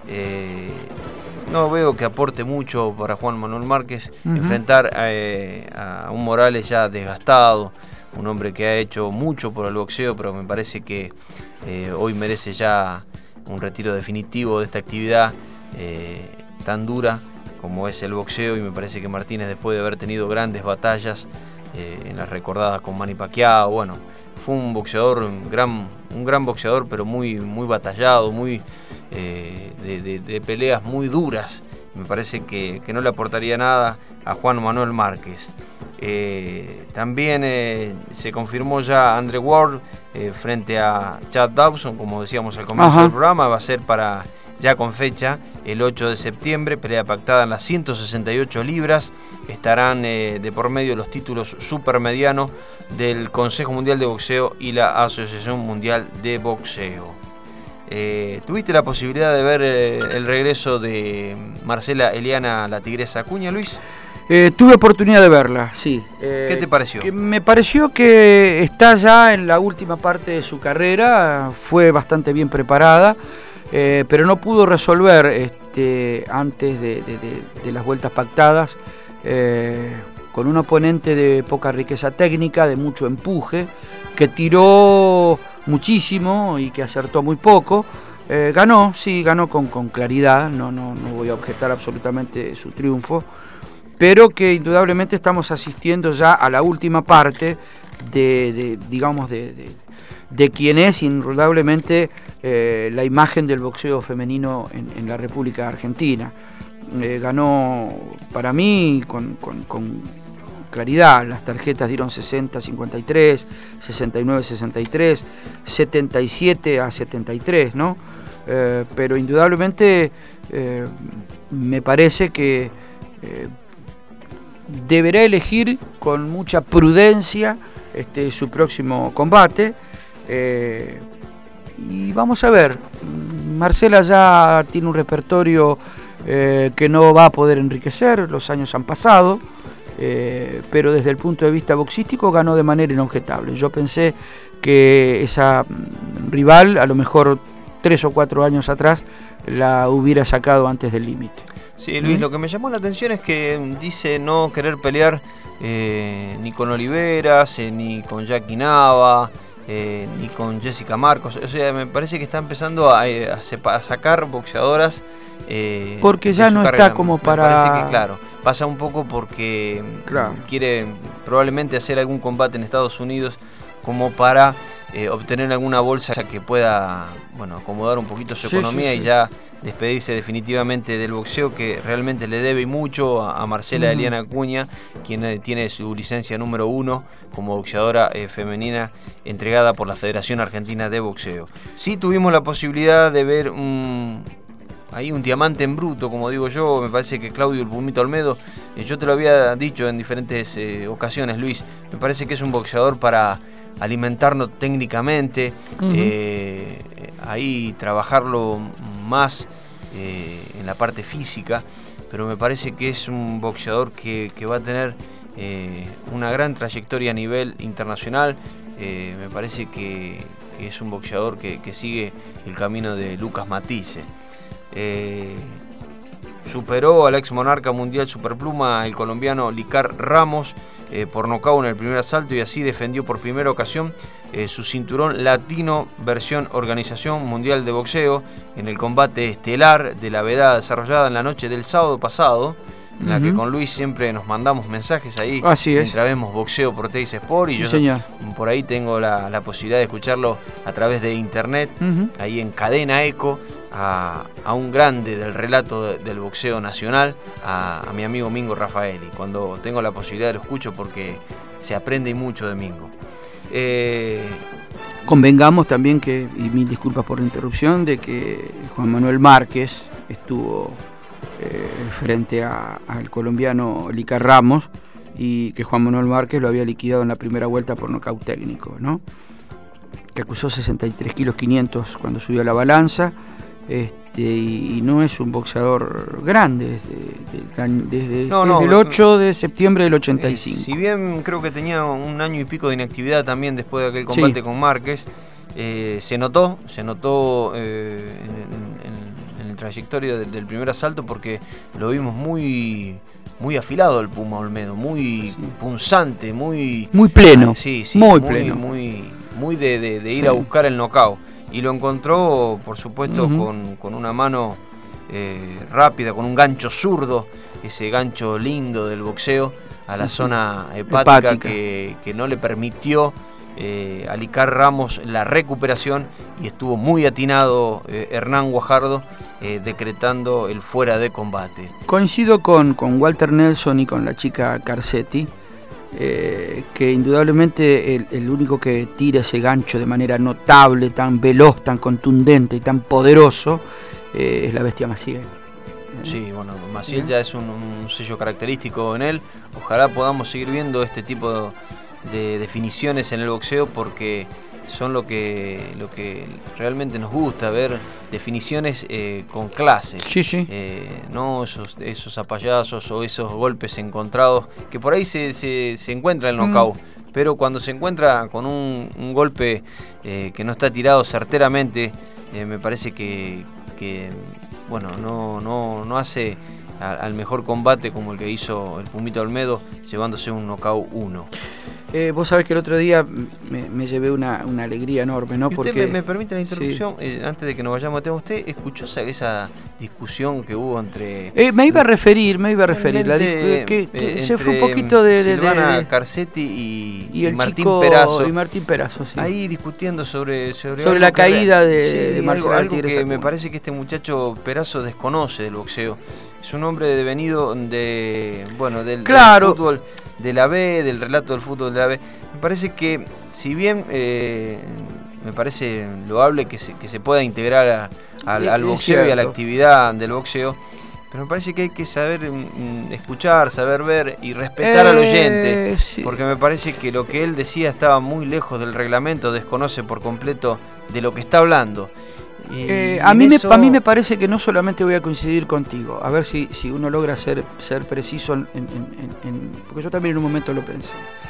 No veo que aporte mucho para Juan Manuel Márquez enfrentar a un Morales ya desgastado, un hombre que ha hecho mucho por el boxeo, pero me parece que hoy merece ya un retiro definitivo de esta actividad tan dura como es el boxeo, y me parece que Martínez, después de haber tenido grandes batallas en las recordadas con Manny Pacquiao, fue un boxeador, un gran boxeador, pero muy batallado, muy de peleas muy duras. Me parece que no le aportaría nada a Juan Manuel Márquez. También se confirmó ya Andre Ward frente a Chad Dawson, como decíamos al comienzo del programa. Va a ser ya con fecha el 8 de septiembre, pelea pactada en las 168 libras. Estarán de por medio los títulos supermedianos del Consejo Mundial de Boxeo y la Asociación Mundial de Boxeo. ¿Tuviste la posibilidad de ver el regreso de Marcela Eliana La Tigresa Acuña, Luis? Tuve oportunidad de verla, sí. ¿Qué te pareció? Me pareció que está ya en la última parte de su carrera, fue bastante bien preparada, pero no pudo resolver antes de las vueltas pactadas, con un oponente de poca riqueza técnica, de mucho empuje, que tiró muchísimo y que acertó muy poco. Ganó con claridad, no voy a objetar absolutamente su triunfo, pero que indudablemente estamos asistiendo ya a la última parte de quien es indudablemente la imagen del boxeo femenino en la República Argentina. Ganó para mí con claridad. Las tarjetas dieron 60-53, 69-63, 77-73, ¿no? Pero indudablemente me parece que deberá elegir con mucha prudencia su próximo combate, y vamos a ver. Marcela ya tiene un repertorio que no va a poder enriquecer, los años han pasado, pero desde el punto de vista boxístico ganó de manera inobjetable. Yo pensé que esa rival, a lo mejor 3 o 4 años atrás, la hubiera sacado antes del límite. Sí, Luis, lo que me llamó la atención es que dice no querer pelear ni con Oliveras, ni con Jackie Nava, ni con Jessica Marcos. O sea, me parece que está empezando a sacar boxeadoras porque ya no carrera. Está como para... Me parece que, claro, pasa un poco porque quiere probablemente hacer algún combate en Estados Unidos como para obtener alguna bolsa que pueda acomodar un poquito su economía y ya despedirse definitivamente del boxeo, que realmente le debe mucho a Marcela Eliana Acuña, quien tiene su licencia número 1 como boxeadora femenina entregada por la Federación Argentina de Boxeo. Sí tuvimos la posibilidad de ver un diamante en bruto, como digo yo. Me parece que Claudio el Pumito Olmedo, yo te lo había dicho en diferentes ocasiones, Luis, me parece que es un boxeador para alimentarnos técnicamente, ahí trabajarlo más en la parte física, pero me parece que es un boxeador que va a tener una gran trayectoria a nivel internacional. Me parece que es un boxeador que sigue el camino de Lucas Matisse. Superó al ex monarca mundial superpluma, el colombiano Licar Ramos, por nocaut en el primer asalto, y así defendió por primera ocasión su cinturón latino versión Organización Mundial de Boxeo en el combate estelar de la velada desarrollada en la noche del sábado pasado en la que con Luis siempre nos mandamos mensajes ahí. Así es. Mientras vemos boxeo por Teis Sport, y sí, yo señor. por ahí tengo la posibilidad de escucharlo a través de internet, ahí en Cadena Eco, a un grande del relato del boxeo nacional, a mi amigo Mingo Rafaeli. Cuando tengo la posibilidad lo escucho porque se aprende mucho de Mingo. Convengamos también que, y mil disculpas por la interrupción, de que Juan Manuel Márquez estuvo frente al colombiano Licar Ramos, y que Juan Manuel Márquez lo había liquidado en la primera vuelta por nocaut técnico, ¿no? Que acusó 63 kilos 500 cuando subió a la balanza, y no es un boxeador grande desde el 8 de septiembre del 85. Si bien creo que tenía un año y pico de inactividad también después de aquel combate con Márquez, se notó en el trayectorio del primer asalto, porque lo vimos muy afilado el Puma Olmedo, muy punzante, muy pleno, muy pleno, muy de ir a buscar el knockout. Y lo encontró, por supuesto, con una mano rápida, con un gancho zurdo, ese gancho lindo del boxeo, a la zona hepática. Que no le permitió a Licar Ramos la recuperación, y estuvo muy atinado Hernán Guajardo, decretando el fuera de combate. Coincido con Walter Nelson y con la chica Carcetti, que indudablemente el único que tira ese gancho de manera notable, tan veloz, tan contundente y tan poderoso, es la bestia Maciel. Sí, bueno, Maciel ya es un sello característico en él. Ojalá podamos seguir viendo este tipo de definiciones en el boxeo, porque son lo que realmente nos gusta, ver definiciones con clase. No esos zapallazos o esos golpes encontrados, que por ahí se encuentra el knockout, pero cuando se encuentra con un golpe que no está tirado certeramente, me parece que bueno, no hace al mejor combate como el que hizo el Pumita Olmedo, llevándose un knockout 1. Vos sabés que el otro día me llevé una alegría enorme, ¿no? Porque usted me permite la interrupción, antes de que nos vayamos a tema. ¿Usted escuchó esa discusión que hubo entre... me iba a referir, se fue un poquito de Silvana Carcetti y Martín chico, Perazo. Y Martín Perazo, sí. Ahí discutiendo sobre la caída de Marcelo algo que me parece que este muchacho Perazo desconoce del boxeo. Es un hombre devenido del fútbol de la B, del relato del fútbol de la B. Me parece que, si bien me parece loable que se pueda integrar al boxeo y a la actividad del boxeo, pero me parece que hay que saber escuchar, saber ver y respetar al oyente, porque me parece que lo que él decía estaba muy lejos del reglamento, desconoce por completo de lo que está hablando. A mí me parece que no solamente voy a coincidir contigo, a ver si uno logra ser preciso porque yo también en un momento lo pensé.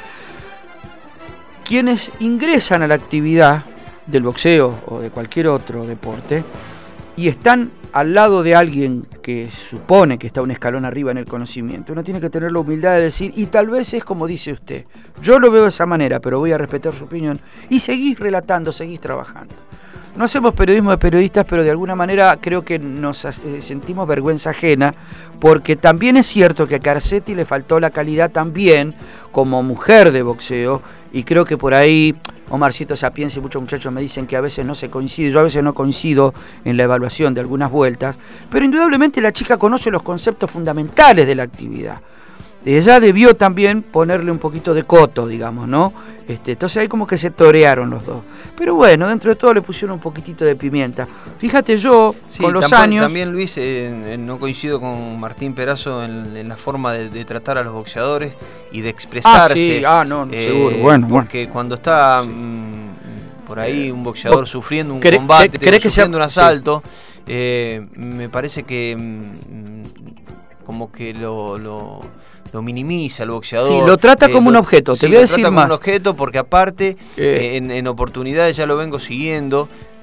Quienes ingresan a la actividad del boxeo o de cualquier otro deporte y están al lado de alguien que supone que está un escalón arriba en el conocimiento, uno tiene que tener la humildad de decir, y tal vez es como dice usted, yo lo veo de esa manera, pero voy a respetar su opinión, y seguís relatando, seguís trabajando. No hacemos periodismo de periodistas, pero de alguna manera creo que nos sentimos vergüenza ajena, porque también es cierto que a Carcetti le faltó la calidad también como mujer de boxeo, y creo que por ahí Omarcito Sapienza y muchos muchachos me dicen que a veces no se coincide, yo a veces no coincido en la evaluación de algunas vueltas, pero indudablemente la chica conoce los conceptos fundamentales de la actividad. Ella debió también ponerle un poquito de coto, digamos, ¿no? Entonces ahí como que se torearon los dos. Pero bueno, dentro de todo le pusieron un poquitito de pimienta. Fíjate yo, con los años... También, Luis, no coincido con Martín Perazo en la forma de tratar a los boxeadores y de expresarse. Seguro, bueno. Porque cuando está por ahí un boxeador sufriendo un combate, sufriendo un asalto, me parece que como que lo minimiza el boxeador. Sí, lo trata como un objeto, te voy a decir más. Como un objeto, porque aparte, en oportunidades ya lo vengo siguiendo,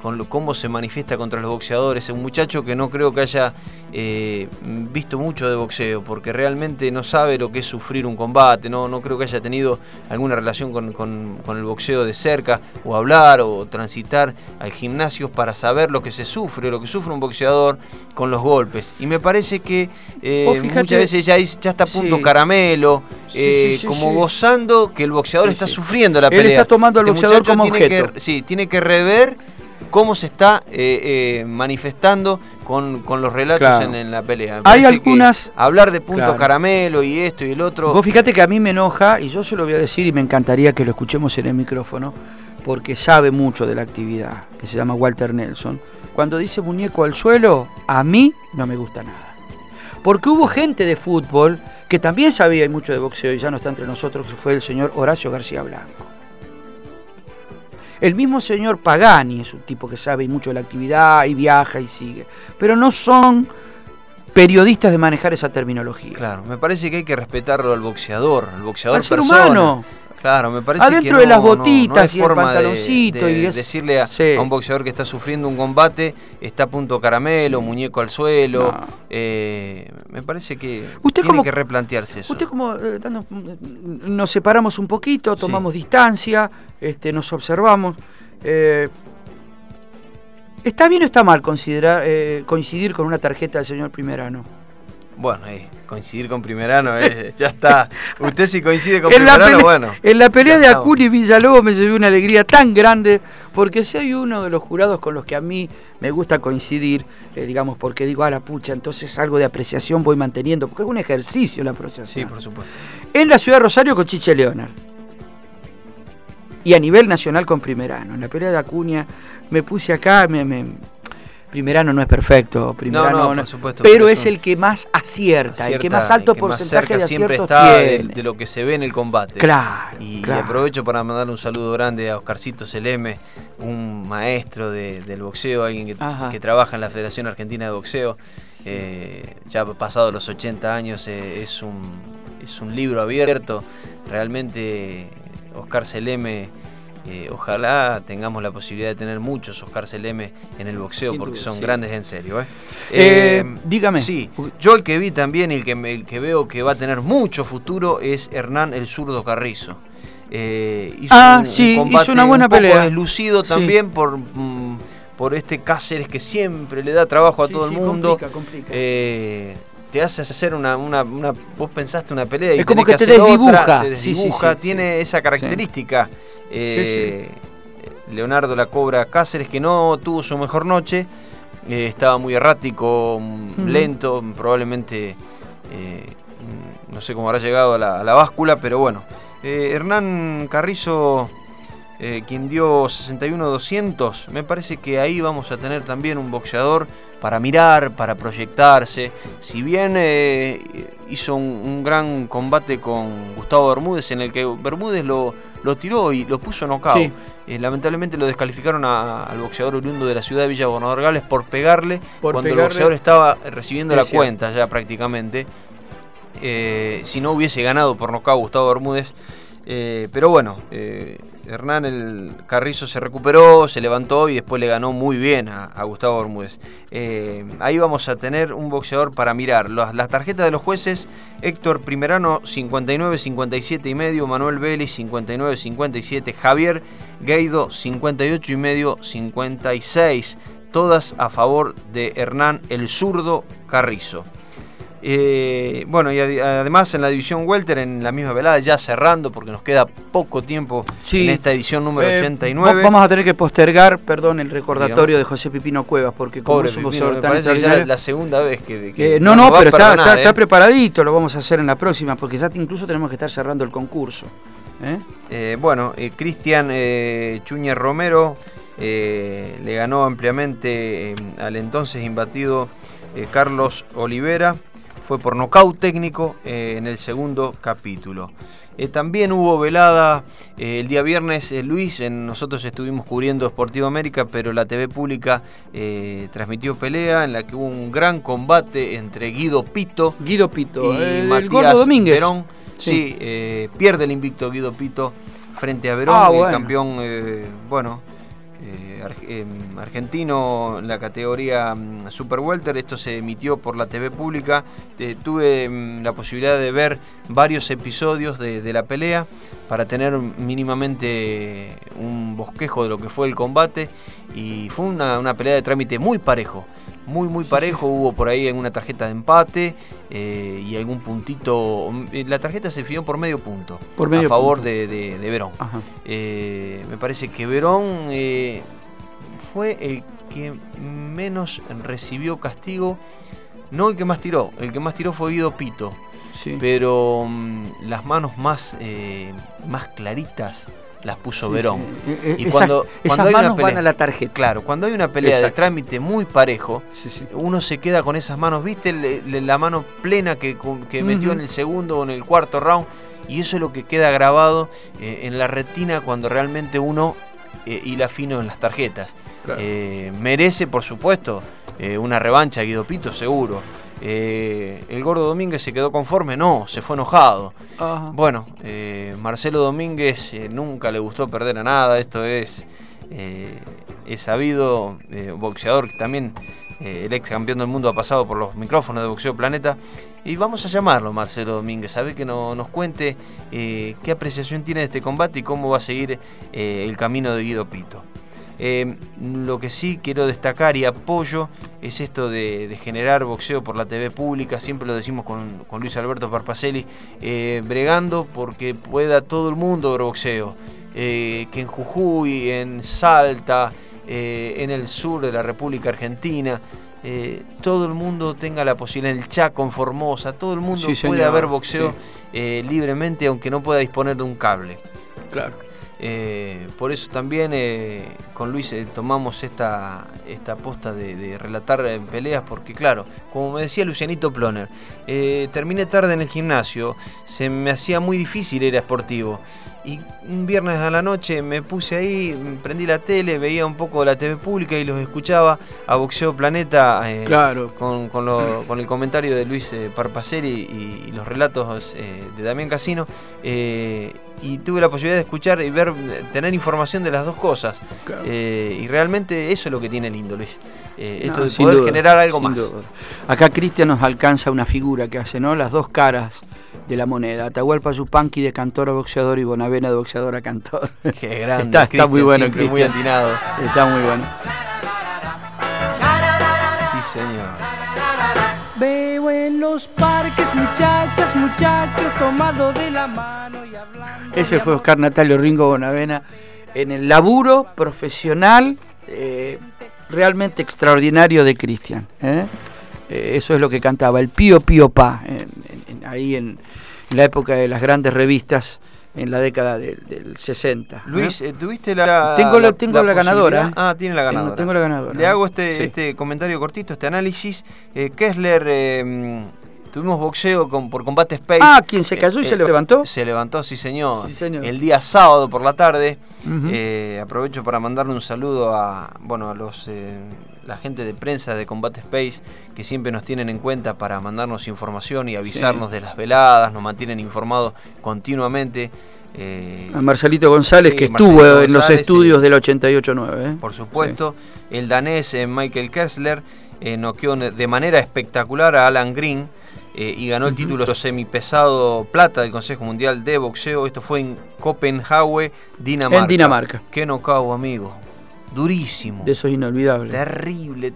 cómo se manifiesta contra los boxeadores. Es un muchacho que no creo que haya visto mucho de boxeo, porque realmente no sabe lo que es sufrir un combate, no creo que haya tenido alguna relación con el boxeo de cerca, o hablar o transitar al gimnasio para saber lo que se sufre, lo que sufre un boxeador con los golpes. Y me parece que muchas veces ya está a punto caramelo, como gozando que el boxeador está sufriendo la pelea. Él está tomando al boxeador como objeto. Tiene que rever cómo se está manifestando con los relatos en la pelea. Hay algunas... Hablar de punto caramelo y esto y el otro... Vos fíjate que a mí me enoja, y yo se lo voy a decir y me encantaría que lo escuchemos en el micrófono, porque sabe mucho de la actividad, que se llama Walter Nelson. Cuando dice muñeco al suelo, a mí no me gusta nada. Porque hubo gente de fútbol que también sabía mucho de boxeo y ya no está entre nosotros, que fue el señor Horacio García Blanco. El mismo señor Pagani es un tipo que sabe mucho de la actividad y viaja y sigue. Pero no son periodistas de manejar esa terminología. Claro, me parece que hay que respetarlo al boxeador al ser humano. Claro, me parece adentro que de las botitas y el pantaloncito. Decirle a un boxeador que está sufriendo un combate, está a punto caramelo, muñeco al suelo. No. Me parece que tiene que replantearse eso. Usted como nos separamos un poquito, tomamos distancia, nos observamos. ¿Está bien o está mal coincidir con una tarjeta del señor Primerano? Bueno, coincidir con Primerano, ya está. Usted si coincide con Primerano, bueno. En la pelea de Acuña y Villalobos me llevé una alegría tan grande, porque si hay uno de los jurados con los que a mí me gusta coincidir, digamos, porque digo, a la pucha, entonces algo de apreciación voy manteniendo, porque es un ejercicio la apreciación. Sí, por supuesto. En la ciudad de Rosario con Chiche Leonard. Y a nivel nacional con Primerano. En la pelea de Acuña me puse acá, Primerano no es perfecto, Primerano por supuesto, pero es el que más acierta, el que más alto porcentaje de aciertos tiene. De lo que se ve en el combate. Claro. Y aprovecho para mandar un saludo grande a Oscarcito Seleme, un maestro del boxeo, alguien que trabaja en la Federación Argentina de Boxeo. Ya pasado los 80 años, es un libro abierto. Realmente, Oscar Seleme... ojalá tengamos la posibilidad de tener muchos Oscar Seleme en el boxeo, sin porque duda, son grandes en serio. Dígame. Sí, yo el que vi también y el que veo que va a tener mucho futuro es Hernán el Zurdo Carrizo. Hizo un combate hizo una buena un poco pelea. deslucido también por este Cáceres que siempre le da trabajo a todo el mundo. Complica. Te hace hacer vos pensaste una pelea y es como que te desdibuja, tiene esa característica. Leonardo la Cobra Cáceres, que no tuvo su mejor noche, estaba muy errático, lento, probablemente no sé cómo habrá llegado a la báscula, pero bueno. Hernán Carrizo, quien dio 61-200, me parece que ahí vamos a tener también un boxeador para mirar, para proyectarse. Si bien hizo un gran combate con Gustavo Bermúdez, en el que Bermúdez lo tiró y lo puso nocaut. Lamentablemente lo descalificaron al boxeador oriundo de la ciudad de Villa Gobernador Gales por pegarle cuando el boxeador estaba recibiendo la cuenta ya prácticamente. Si no hubiese ganado por nocaut Gustavo Bermúdez. Pero bueno, Hernán el Carrizo se recuperó, se levantó y después le ganó muy bien a Gustavo Bermúdez. Ahí vamos a tener un boxeador para mirar. Las tarjetas de los jueces: Héctor Primerano 59-57,5, Manuel Vélez 59-57, Javier Gueido 58,5, 56, todas a favor de Hernán el Zurdo Carrizo. Bueno, y además en la división welter, en la misma velada, ya cerrando porque nos queda poco tiempo en esta edición número 89. Vamos a tener que postergar, el recordatorio de José Pipino Cuevas, porque como somos me parece que ya es la segunda vez que pero está preparadito, lo vamos a hacer en la próxima, porque ya incluso tenemos que estar cerrando el concurso. Cristian Chuñez Romero le ganó ampliamente al entonces imbatido Carlos Olivera. Fue por nocaut técnico en el segundo capítulo. También hubo velada el día viernes, Luis. Nosotros estuvimos cubriendo Sportivo América, pero la TV pública transmitió pelea en la que hubo un gran combate entre Guido Pito y Matías Domínguez. Verón. Sí, pierde el invicto Guido Pito frente a Verón, el campeón, argentino en la categoría Super Welter. Esto se emitió por la TV pública. Tuve la posibilidad de ver varios episodios de la pelea para tener mínimamente un bosquejo de lo que fue el combate, y fue una pelea de trámite muy parejo. Muy parejo, sí. Hubo por ahí una tarjeta de empate y algún puntito. La tarjeta se definió por medio punto a favor de Verón. Me parece que Verón fue el que menos recibió castigo, no el que más tiró. El que más tiró fue Guido Pito, sí. Pero las manos más claritas las puso Verón. Sí. Y cuando hay manos van a la tarjeta. Claro, cuando hay una pelea de trámite muy parejo, uno se queda con esas manos. ¿Viste la mano plena que metió en el segundo o en el cuarto round? Y eso es lo que queda grabado en la retina cuando realmente uno hila fino en las tarjetas. Claro. Merece, por supuesto, una revancha a Guido Pito, seguro. ¿El Gordo Domínguez se quedó conforme? No, se fue enojado. Ajá. Bueno, Marcelo Domínguez nunca le gustó perder a nada. Esto es sabido. Boxeador que también, el ex campeón del mundo, ha pasado por los micrófonos de Boxeo Planeta. Y vamos a llamarlo, Marcelo Domínguez, a ver que nos cuente qué apreciación tiene de este combate y cómo va a seguir el camino de Guido Pito. Lo que sí quiero destacar y apoyo es esto de generar boxeo por la TV pública. Siempre lo decimos con Luis Alberto Parpacelli, bregando porque pueda todo el mundo ver boxeo, que en Jujuy, en Salta, en el sur de la República Argentina, todo el mundo tenga la posibilidad, en el Chaco, en Formosa, todo el mundo pueda ver boxeo libremente, aunque no pueda disponer de un cable. Claro. Por eso también con Luis tomamos esta posta de relatar en peleas, porque claro, como me decía Lucianito Ploner, terminé tarde en el gimnasio, se me hacía muy difícil ir a Sportivo, y un viernes a la noche me puse ahí, prendí la tele, veía un poco la TV pública y los escuchaba a Boxeo Planeta, claro, con el comentario de Luis Parpacelli y los relatos de Damián Casino, y tuve la posibilidad de escuchar y ver, tener información de las dos cosas. Claro. Y realmente eso es lo que tiene lindo, Luis. Esto de poder generar algo más. Duda. Acá Cristian nos alcanza una figura que hace, ¿no? Las dos caras de la moneda. Atahualpa Yupanqui de cantor a boxeador y Bonavena de boxeador a cantor. Qué grande. Está muy bueno, Cristian. Muy atinado. Está muy bueno. Sí, señor. Veo en los parques muchachos tomados de la mano y hablando. Ese fue Oscar Natalio Ringo Bonavena en el laburo profesional realmente extraordinario de Cristian. Eso es lo que cantaba, el Pío Pío Pa, ahí en la época de las grandes revistas, en la década del 60. Luis, ¿tuviste la Tengo la ganadora. Ah, tiene la ganadora. Tengo la ganadora. Le hago este comentario cortito, este análisis. Kessler, tuvimos boxeo por Combate Space. Ah, ¿quién se cayó y se levantó? Se levantó, sí señor. Sí, señor. El día sábado por la tarde. Aprovecho para mandarle un saludo a la gente de prensa de Combate Space, que siempre nos tienen en cuenta para mandarnos información y avisarnos de las veladas, nos mantienen informados continuamente. A Marcelito González, que estuvo en los estudios del 88-9. Por supuesto, el danés Michael Kessler noqueó de manera espectacular a Alan Green y ganó el título semipesado plata del Consejo Mundial de Boxeo. Esto fue en Copenhague, Dinamarca. En Dinamarca. Qué knockout, amigo. Durísimo. De eso es inolvidable. Terrible.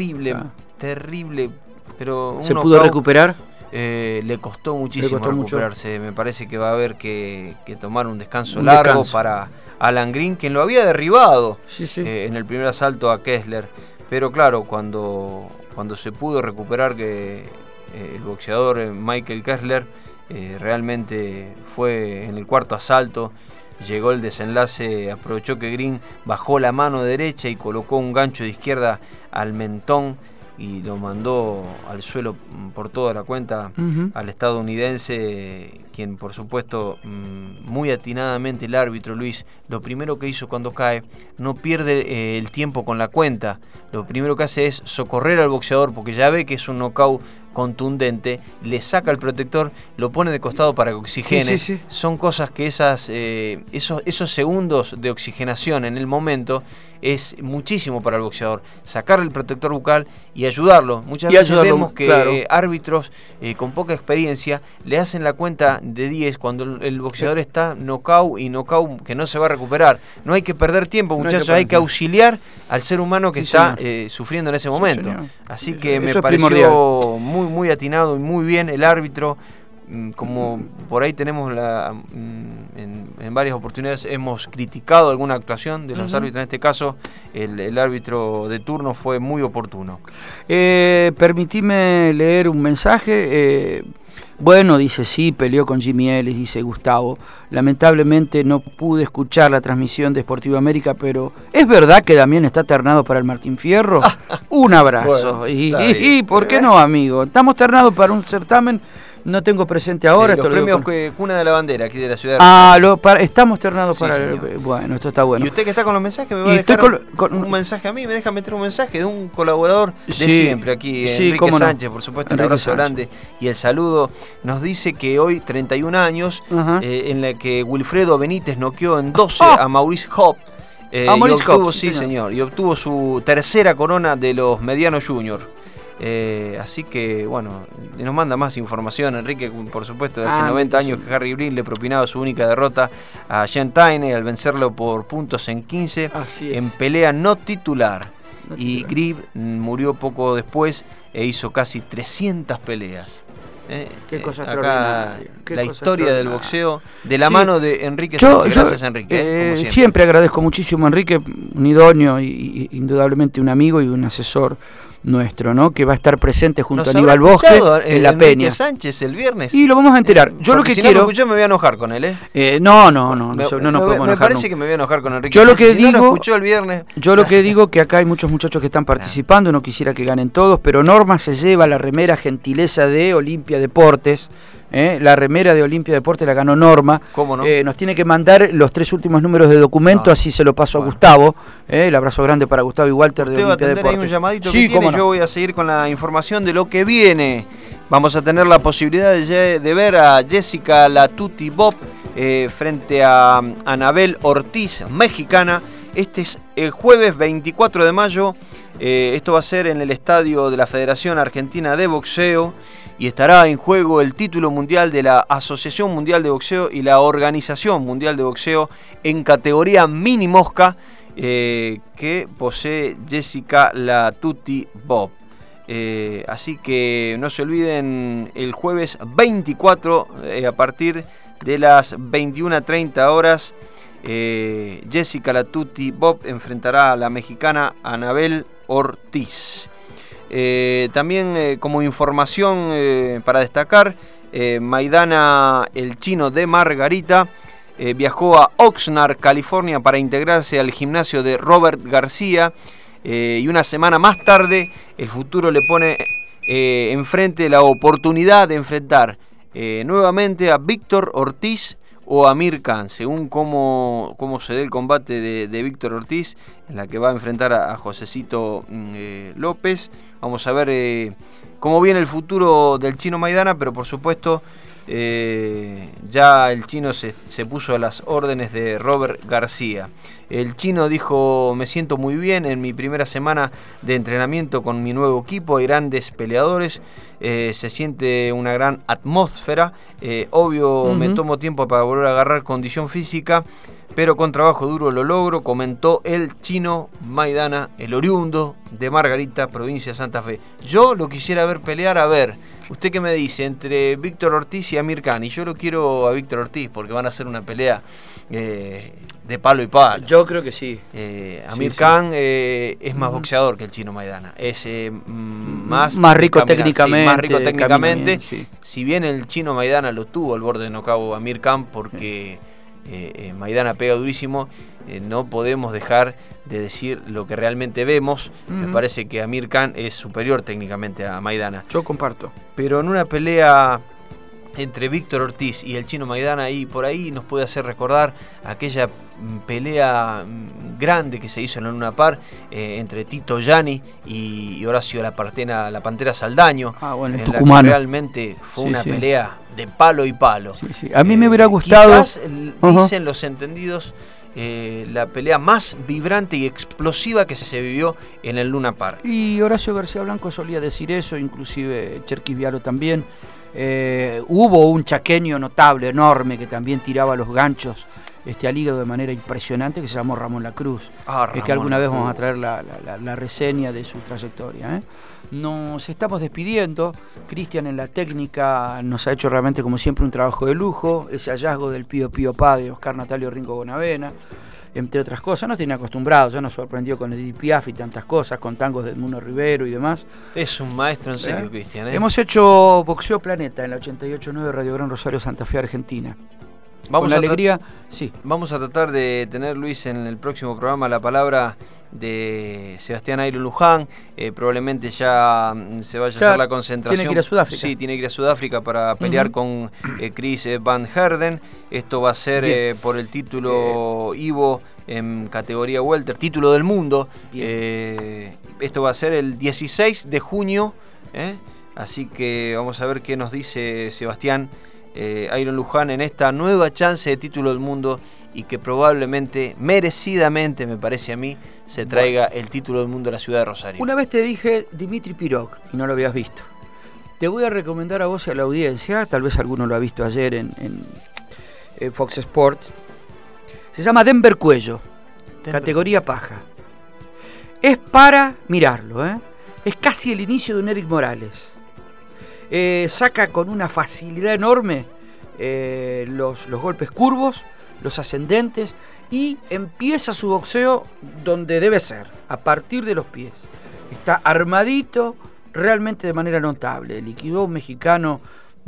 Pero ¿se pudo recuperar? Le costó muchísimo recuperarse. Me parece que va a haber que tomar un descanso largo para Alan Green, quien lo había derribado en el primer asalto a Kessler. Pero claro, cuando se pudo recuperar, que el boxeador Michael Kessler realmente fue en el cuarto asalto. Llegó el desenlace, aprovechó que Green bajó la mano derecha y colocó un gancho de izquierda al mentón y lo mandó al suelo por toda la cuenta al estadounidense, quien por supuesto muy atinadamente el árbitro, Luis, lo primero que hizo cuando cae, no pierde el tiempo con la cuenta, lo primero que hace es socorrer al boxeador porque ya ve que es un knockout contundente, le saca el protector, lo pone de costado para que oxigene. Son cosas que esos segundos de oxigenación en el momento es muchísimo para el boxeador. Sacarle el protector bucal y ayudarlo. Muchas veces vemos que claro, árbitros con poca experiencia le hacen la cuenta de 10 cuando el boxeador está knockout y knockout que no se va a recuperar. No hay que perder tiempo, muchachos, hay que auxiliar al ser humano que está sufriendo en ese momento. Así que me pareció muy atinado y muy bien el árbitro. Como por ahí tenemos en varias oportunidades hemos criticado alguna actuación de los árbitros, en este caso el árbitro de turno fue muy oportuno. Permitime leer un mensaje. Bueno, dice, sí, peleó con Jimmy Ellis, dice Gustavo. Lamentablemente no pude escuchar la transmisión de Sportivo América, pero ¿es verdad que Damián está ternado para el Martín Fierro? Un abrazo. Bueno, y ¿por qué no, amigo? Estamos ternados para un certamen. No tengo presente ahora. Los premios Cuna de la Bandera, aquí de la ciudad de estamos ternados para bueno, esto está bueno. Y usted que está con los mensajes, me va a dejar un mensaje a mí, me deja meter un mensaje de un colaborador de siempre aquí, Enrique Sánchez, por supuesto, un abrazo grande y el saludo. Nos dice que hoy, 31 años, en la que Wilfredo Benítez noqueó en 12 a Maurice Hop. Y obtuvo su tercera corona de los medianos junior. Así que bueno, nos manda más información Enrique, por supuesto, de hace 90 años que Harry Green le propinaba su única derrota a Jean Taine al vencerlo por puntos en 15 en pelea no titular. Y Green murió poco después e hizo casi 300 peleas. Qué cosa acá la historia del boxeo de la mano de Enrique Sánchez. Gracias, Enrique. Siempre agradezco muchísimo a Enrique, un idóneo y indudablemente un amigo y un asesor nuestro, ¿no? Que va a estar presente junto a Aníbal Bosque en la Enrique Peña. Sánchez el viernes. Y lo vamos a enterar. Yo lo que si quiero. No me escuchó, me voy a enojar con él, no nos podemos enojar. Me parece que me voy a enojar con Enrique. Yo lo que Sánchez. digo, no lo escuchó el viernes. Yo lo que digo que acá hay muchos muchachos que están participando. No quisiera que ganen todos, pero Norma se lleva la remera gentileza de Olimpia Deportes. La remera de Olimpia Deportes la ganó Norma. ¿Cómo no? Nos tiene que mandar los 3 últimos números de documento, así se lo paso a Gustavo. El abrazo grande para Gustavo y Walter de Olimpia Deportes. Ahí un llamadito que tiene, yo voy a seguir con la información de lo que viene. Vamos a tener la posibilidad de ver a Jessica La Tutti Bob frente a Anabel Ortiz, mexicana. Este es el jueves 24 de mayo. Esto va a ser en el estadio de la Federación Argentina de Boxeo. Y estará en juego el título mundial de la Asociación Mundial de Boxeo y la Organización Mundial de Boxeo en categoría mini mosca que posee Jessica La Tutti Bob. Así que no se olviden, el jueves 24 a partir de las 21:30 horas, Jessica La Tutti Bob enfrentará a la mexicana Anabel Ortiz. También como información para destacar, Maidana, el chino de Margarita, viajó a Oxnard, California para integrarse al gimnasio de Robert García y una semana más tarde el futuro le pone enfrente la oportunidad de enfrentar nuevamente a Víctor Ortiz o Amir Khan, según cómo se dé el combate de Víctor Ortiz, en la que va a enfrentar a Josecito López. Vamos a ver cómo viene el futuro del chino Maidana, pero por supuesto ya el chino se puso a las órdenes de Robert García. El chino dijo: me siento muy bien en mi primera semana de entrenamiento con mi nuevo equipo, hay grandes peleadores, se siente una gran atmósfera, obvio me tomo tiempo para volver a agarrar condición física, pero con trabajo duro lo logro, comentó el chino Maidana, el oriundo de Margarita, provincia de Santa Fe. Yo lo quisiera ver pelear, a ver, ¿usted qué me dice? Entre Víctor Ortiz y Amir Khan. Y yo lo quiero a Víctor Ortiz porque van a hacer una pelea de palo y palo. Yo creo que sí. Amir Khan es más boxeador que el chino Maidana. Es más rico técnicamente. Sí, más rico técnicamente. Sí. Si bien el chino Maidana lo tuvo al borde de nocaut a Amir Khan porque Maidana pega durísimo, no podemos dejar de decir lo que realmente vemos. Me parece que Amir Khan es superior técnicamente a Maidana. Yo comparto. Pero en una pelea entre Víctor Ortiz y el chino Maidana, y por ahí nos puede hacer recordar aquella pelea grande que se hizo en Luna Par entre Tito Gianni y Horacio la Pantera Saldaño, el en tucumano. La que realmente fue una pelea de palo y palo. A mí me hubiera gustado. Quizás dicen los entendidos la pelea más vibrante y explosiva que se vivió en el Luna Park. Y Horacio García Blanco solía decir eso, inclusive Cherkis Vialo también. Hubo un chaqueño notable, enorme, que también tiraba los ganchos al hígado de manera impresionante, que se llamó Ramón Lacruz. Que alguna vez vamos a traer la reseña de su trayectoria. Nos estamos despidiendo. Cristian en la técnica nos ha hecho realmente, como siempre, un trabajo de lujo. Ese hallazgo del Pío Pío Pa de Oscar Natalio Ringo Bonavena, entre otras cosas. Nos tiene acostumbrados, ya nos sorprendió con Edith Piaf y tantas cosas, con tangos de Edmundo Rivero y demás. Es un maestro en serio, Cristian. Hemos hecho Boxeo Planeta en la 88.9 Radio Gran Rosario, Santa Fe, Argentina. Con la alegría, sí. Vamos a tratar de tener, Luis, en el próximo programa la palabra de Sebastián Iron Luján. Probablemente ya se vaya a hacer la concentración. Tiene que ir a Sudáfrica. Sí, tiene que ir a Sudáfrica para pelear con Chris Van Herden. Esto va a ser por el título Ivo en categoría welter, título del mundo. Esto va a ser el 16 de junio. Así que vamos a ver qué nos dice Sebastián Iron Luján en esta nueva chance de título del mundo, y que probablemente, merecidamente, me parece a mí, se traiga el título del mundo a la ciudad de Rosario. Una vez te dije Dimitri Pirog y no lo habías visto. Te voy a recomendar a vos y a la audiencia, tal vez alguno lo ha visto ayer en Fox Sports. Se llama Denver Cuello, categoría paja. Es para mirarlo, es casi el inicio de un Eric Morales. Saca con una facilidad enorme los golpes curvos, los ascendentes, y empieza su boxeo donde debe ser, a partir de los pies. Está armadito realmente de manera notable. Liquidó un mexicano,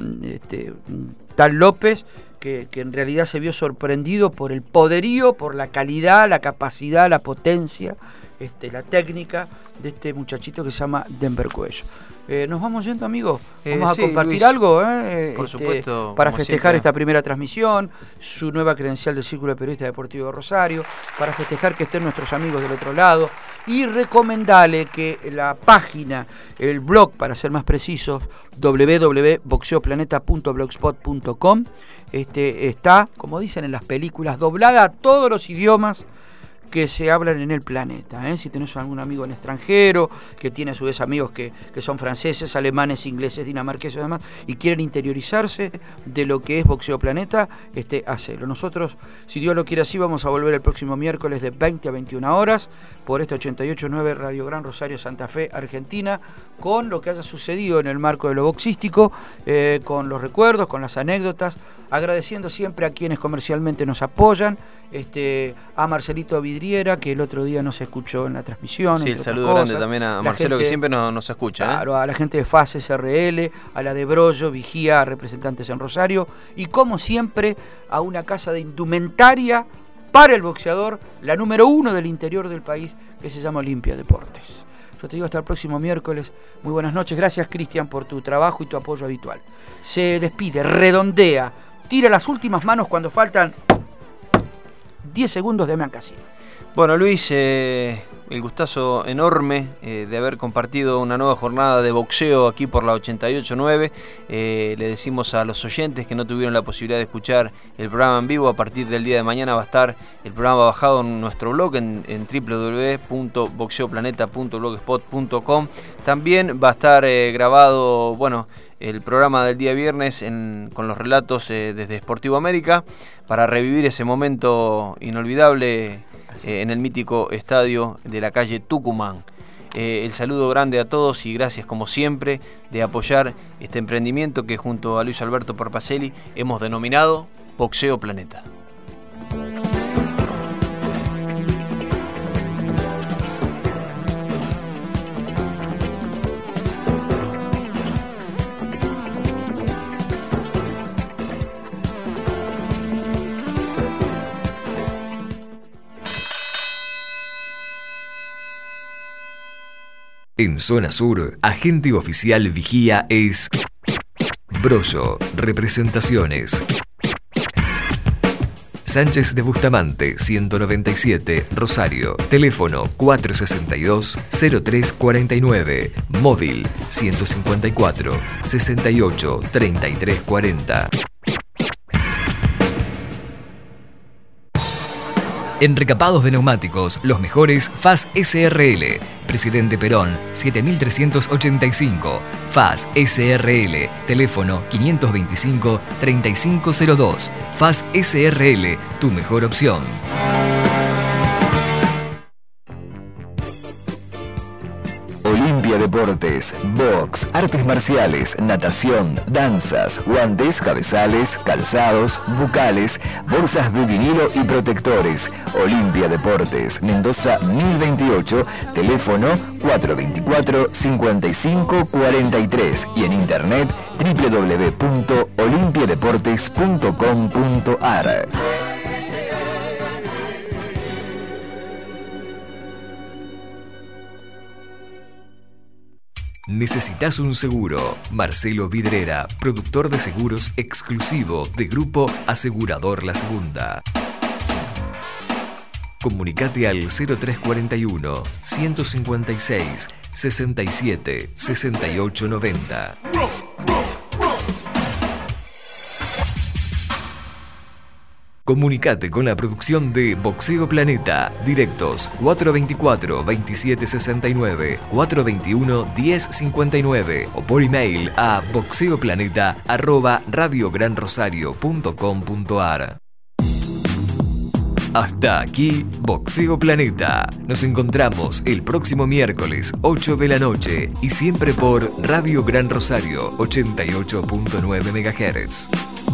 tal López, que en realidad se vio sorprendido por el poderío, por la calidad, la capacidad, la potencia, la técnica de este muchachito que se llama Denver Cuello. ¿Nos vamos yendo, amigo? Vamos a compartir Luis, algo por supuesto, para festejar esta primera transmisión, su nueva credencial del Círculo de Periodistas Deportivos de Rosario, para festejar que estén nuestros amigos del otro lado, y recomendarle que la página, el blog, para ser más precisos, www.boxeoplaneta.blogspot.com, está, como dicen en las películas, doblada a todos los idiomas que se hablan en el planeta. Si tenés algún amigo en extranjero, que tiene a su vez amigos que son franceses, alemanes, ingleses, dinamarqueses y demás, y quieren interiorizarse de lo que es Boxeo Planeta, hacelo. Nosotros, si Dios lo quiere así, vamos a volver el próximo miércoles de 20 a 21 horas por 88.9 Radio Gran Rosario, Santa Fe, Argentina, con lo que haya sucedido en el marco de lo boxístico, con los recuerdos, con las anécdotas, agradeciendo siempre a quienes comercialmente nos apoyan, a Marcelito Vidriera, que el otro día nos escuchó en la transmisión. Sí, el saludo grande también a Marcelo, gente, que siempre nos escucha. Claro, a la gente de FAS SRL, a la de Brollo, Vigía, representantes en Rosario, y como siempre a una casa de indumentaria para el boxeador, la número 1 del interior del país, que se llama Olimpia Deportes. Yo te digo hasta el próximo miércoles. Muy buenas noches. Gracias, Cristian, por tu trabajo y tu apoyo habitual. Se despide, redondea, tira las últimas manos cuando faltan 10 segundos de Mean Casino. Bueno, Luis, el gustazo enorme de haber compartido una nueva jornada de boxeo aquí por la 88.9. Le decimos a los oyentes que no tuvieron la posibilidad de escuchar el programa en vivo, a partir del día de mañana va a estar el programa bajado en nuestro blog en www.boxeoplaneta.blogspot.com. También va a estar grabado, el programa del día viernes con los relatos desde Sportivo América, para revivir ese momento inolvidable en el mítico estadio de la calle Tucumán. El saludo grande a todos y gracias, como siempre, de apoyar este emprendimiento que junto a Luis Alberto Porpacelli hemos denominado Boxeo Planeta. En Zona Sur, agente oficial vigía es Brollo, representaciones. Sánchez de Bustamante, 197, Rosario. Teléfono 462-0349. Móvil 154-68-3340. En recapados de neumáticos, los mejores FAS SRL. Presidente Perón, 7385. FAS SRL. Teléfono 525-3502. FAS SRL, tu mejor opción. Olimpia Deportes, box, artes marciales, natación, danzas, guantes, cabezales, calzados, bucales, bolsas de vinilo y protectores. Olimpia Deportes, Mendoza 1028, teléfono 424-5543 y en internet www.olimpiadeportes.com.ar. ¿Necesitas un seguro? Marcelo Vidrera, productor de seguros exclusivo de Grupo Asegurador La Segunda. Comunicate al 0341 156 67 68 90. Comunicate con la producción de Boxeo Planeta. Directos 424-2769, 421-1059 o por email a boxeoplaneta@radiogranrosario.com.ar. Hasta aquí Boxeo Planeta. Nos encontramos el próximo miércoles 8 de la noche y siempre por Radio Gran Rosario 88.9 MHz.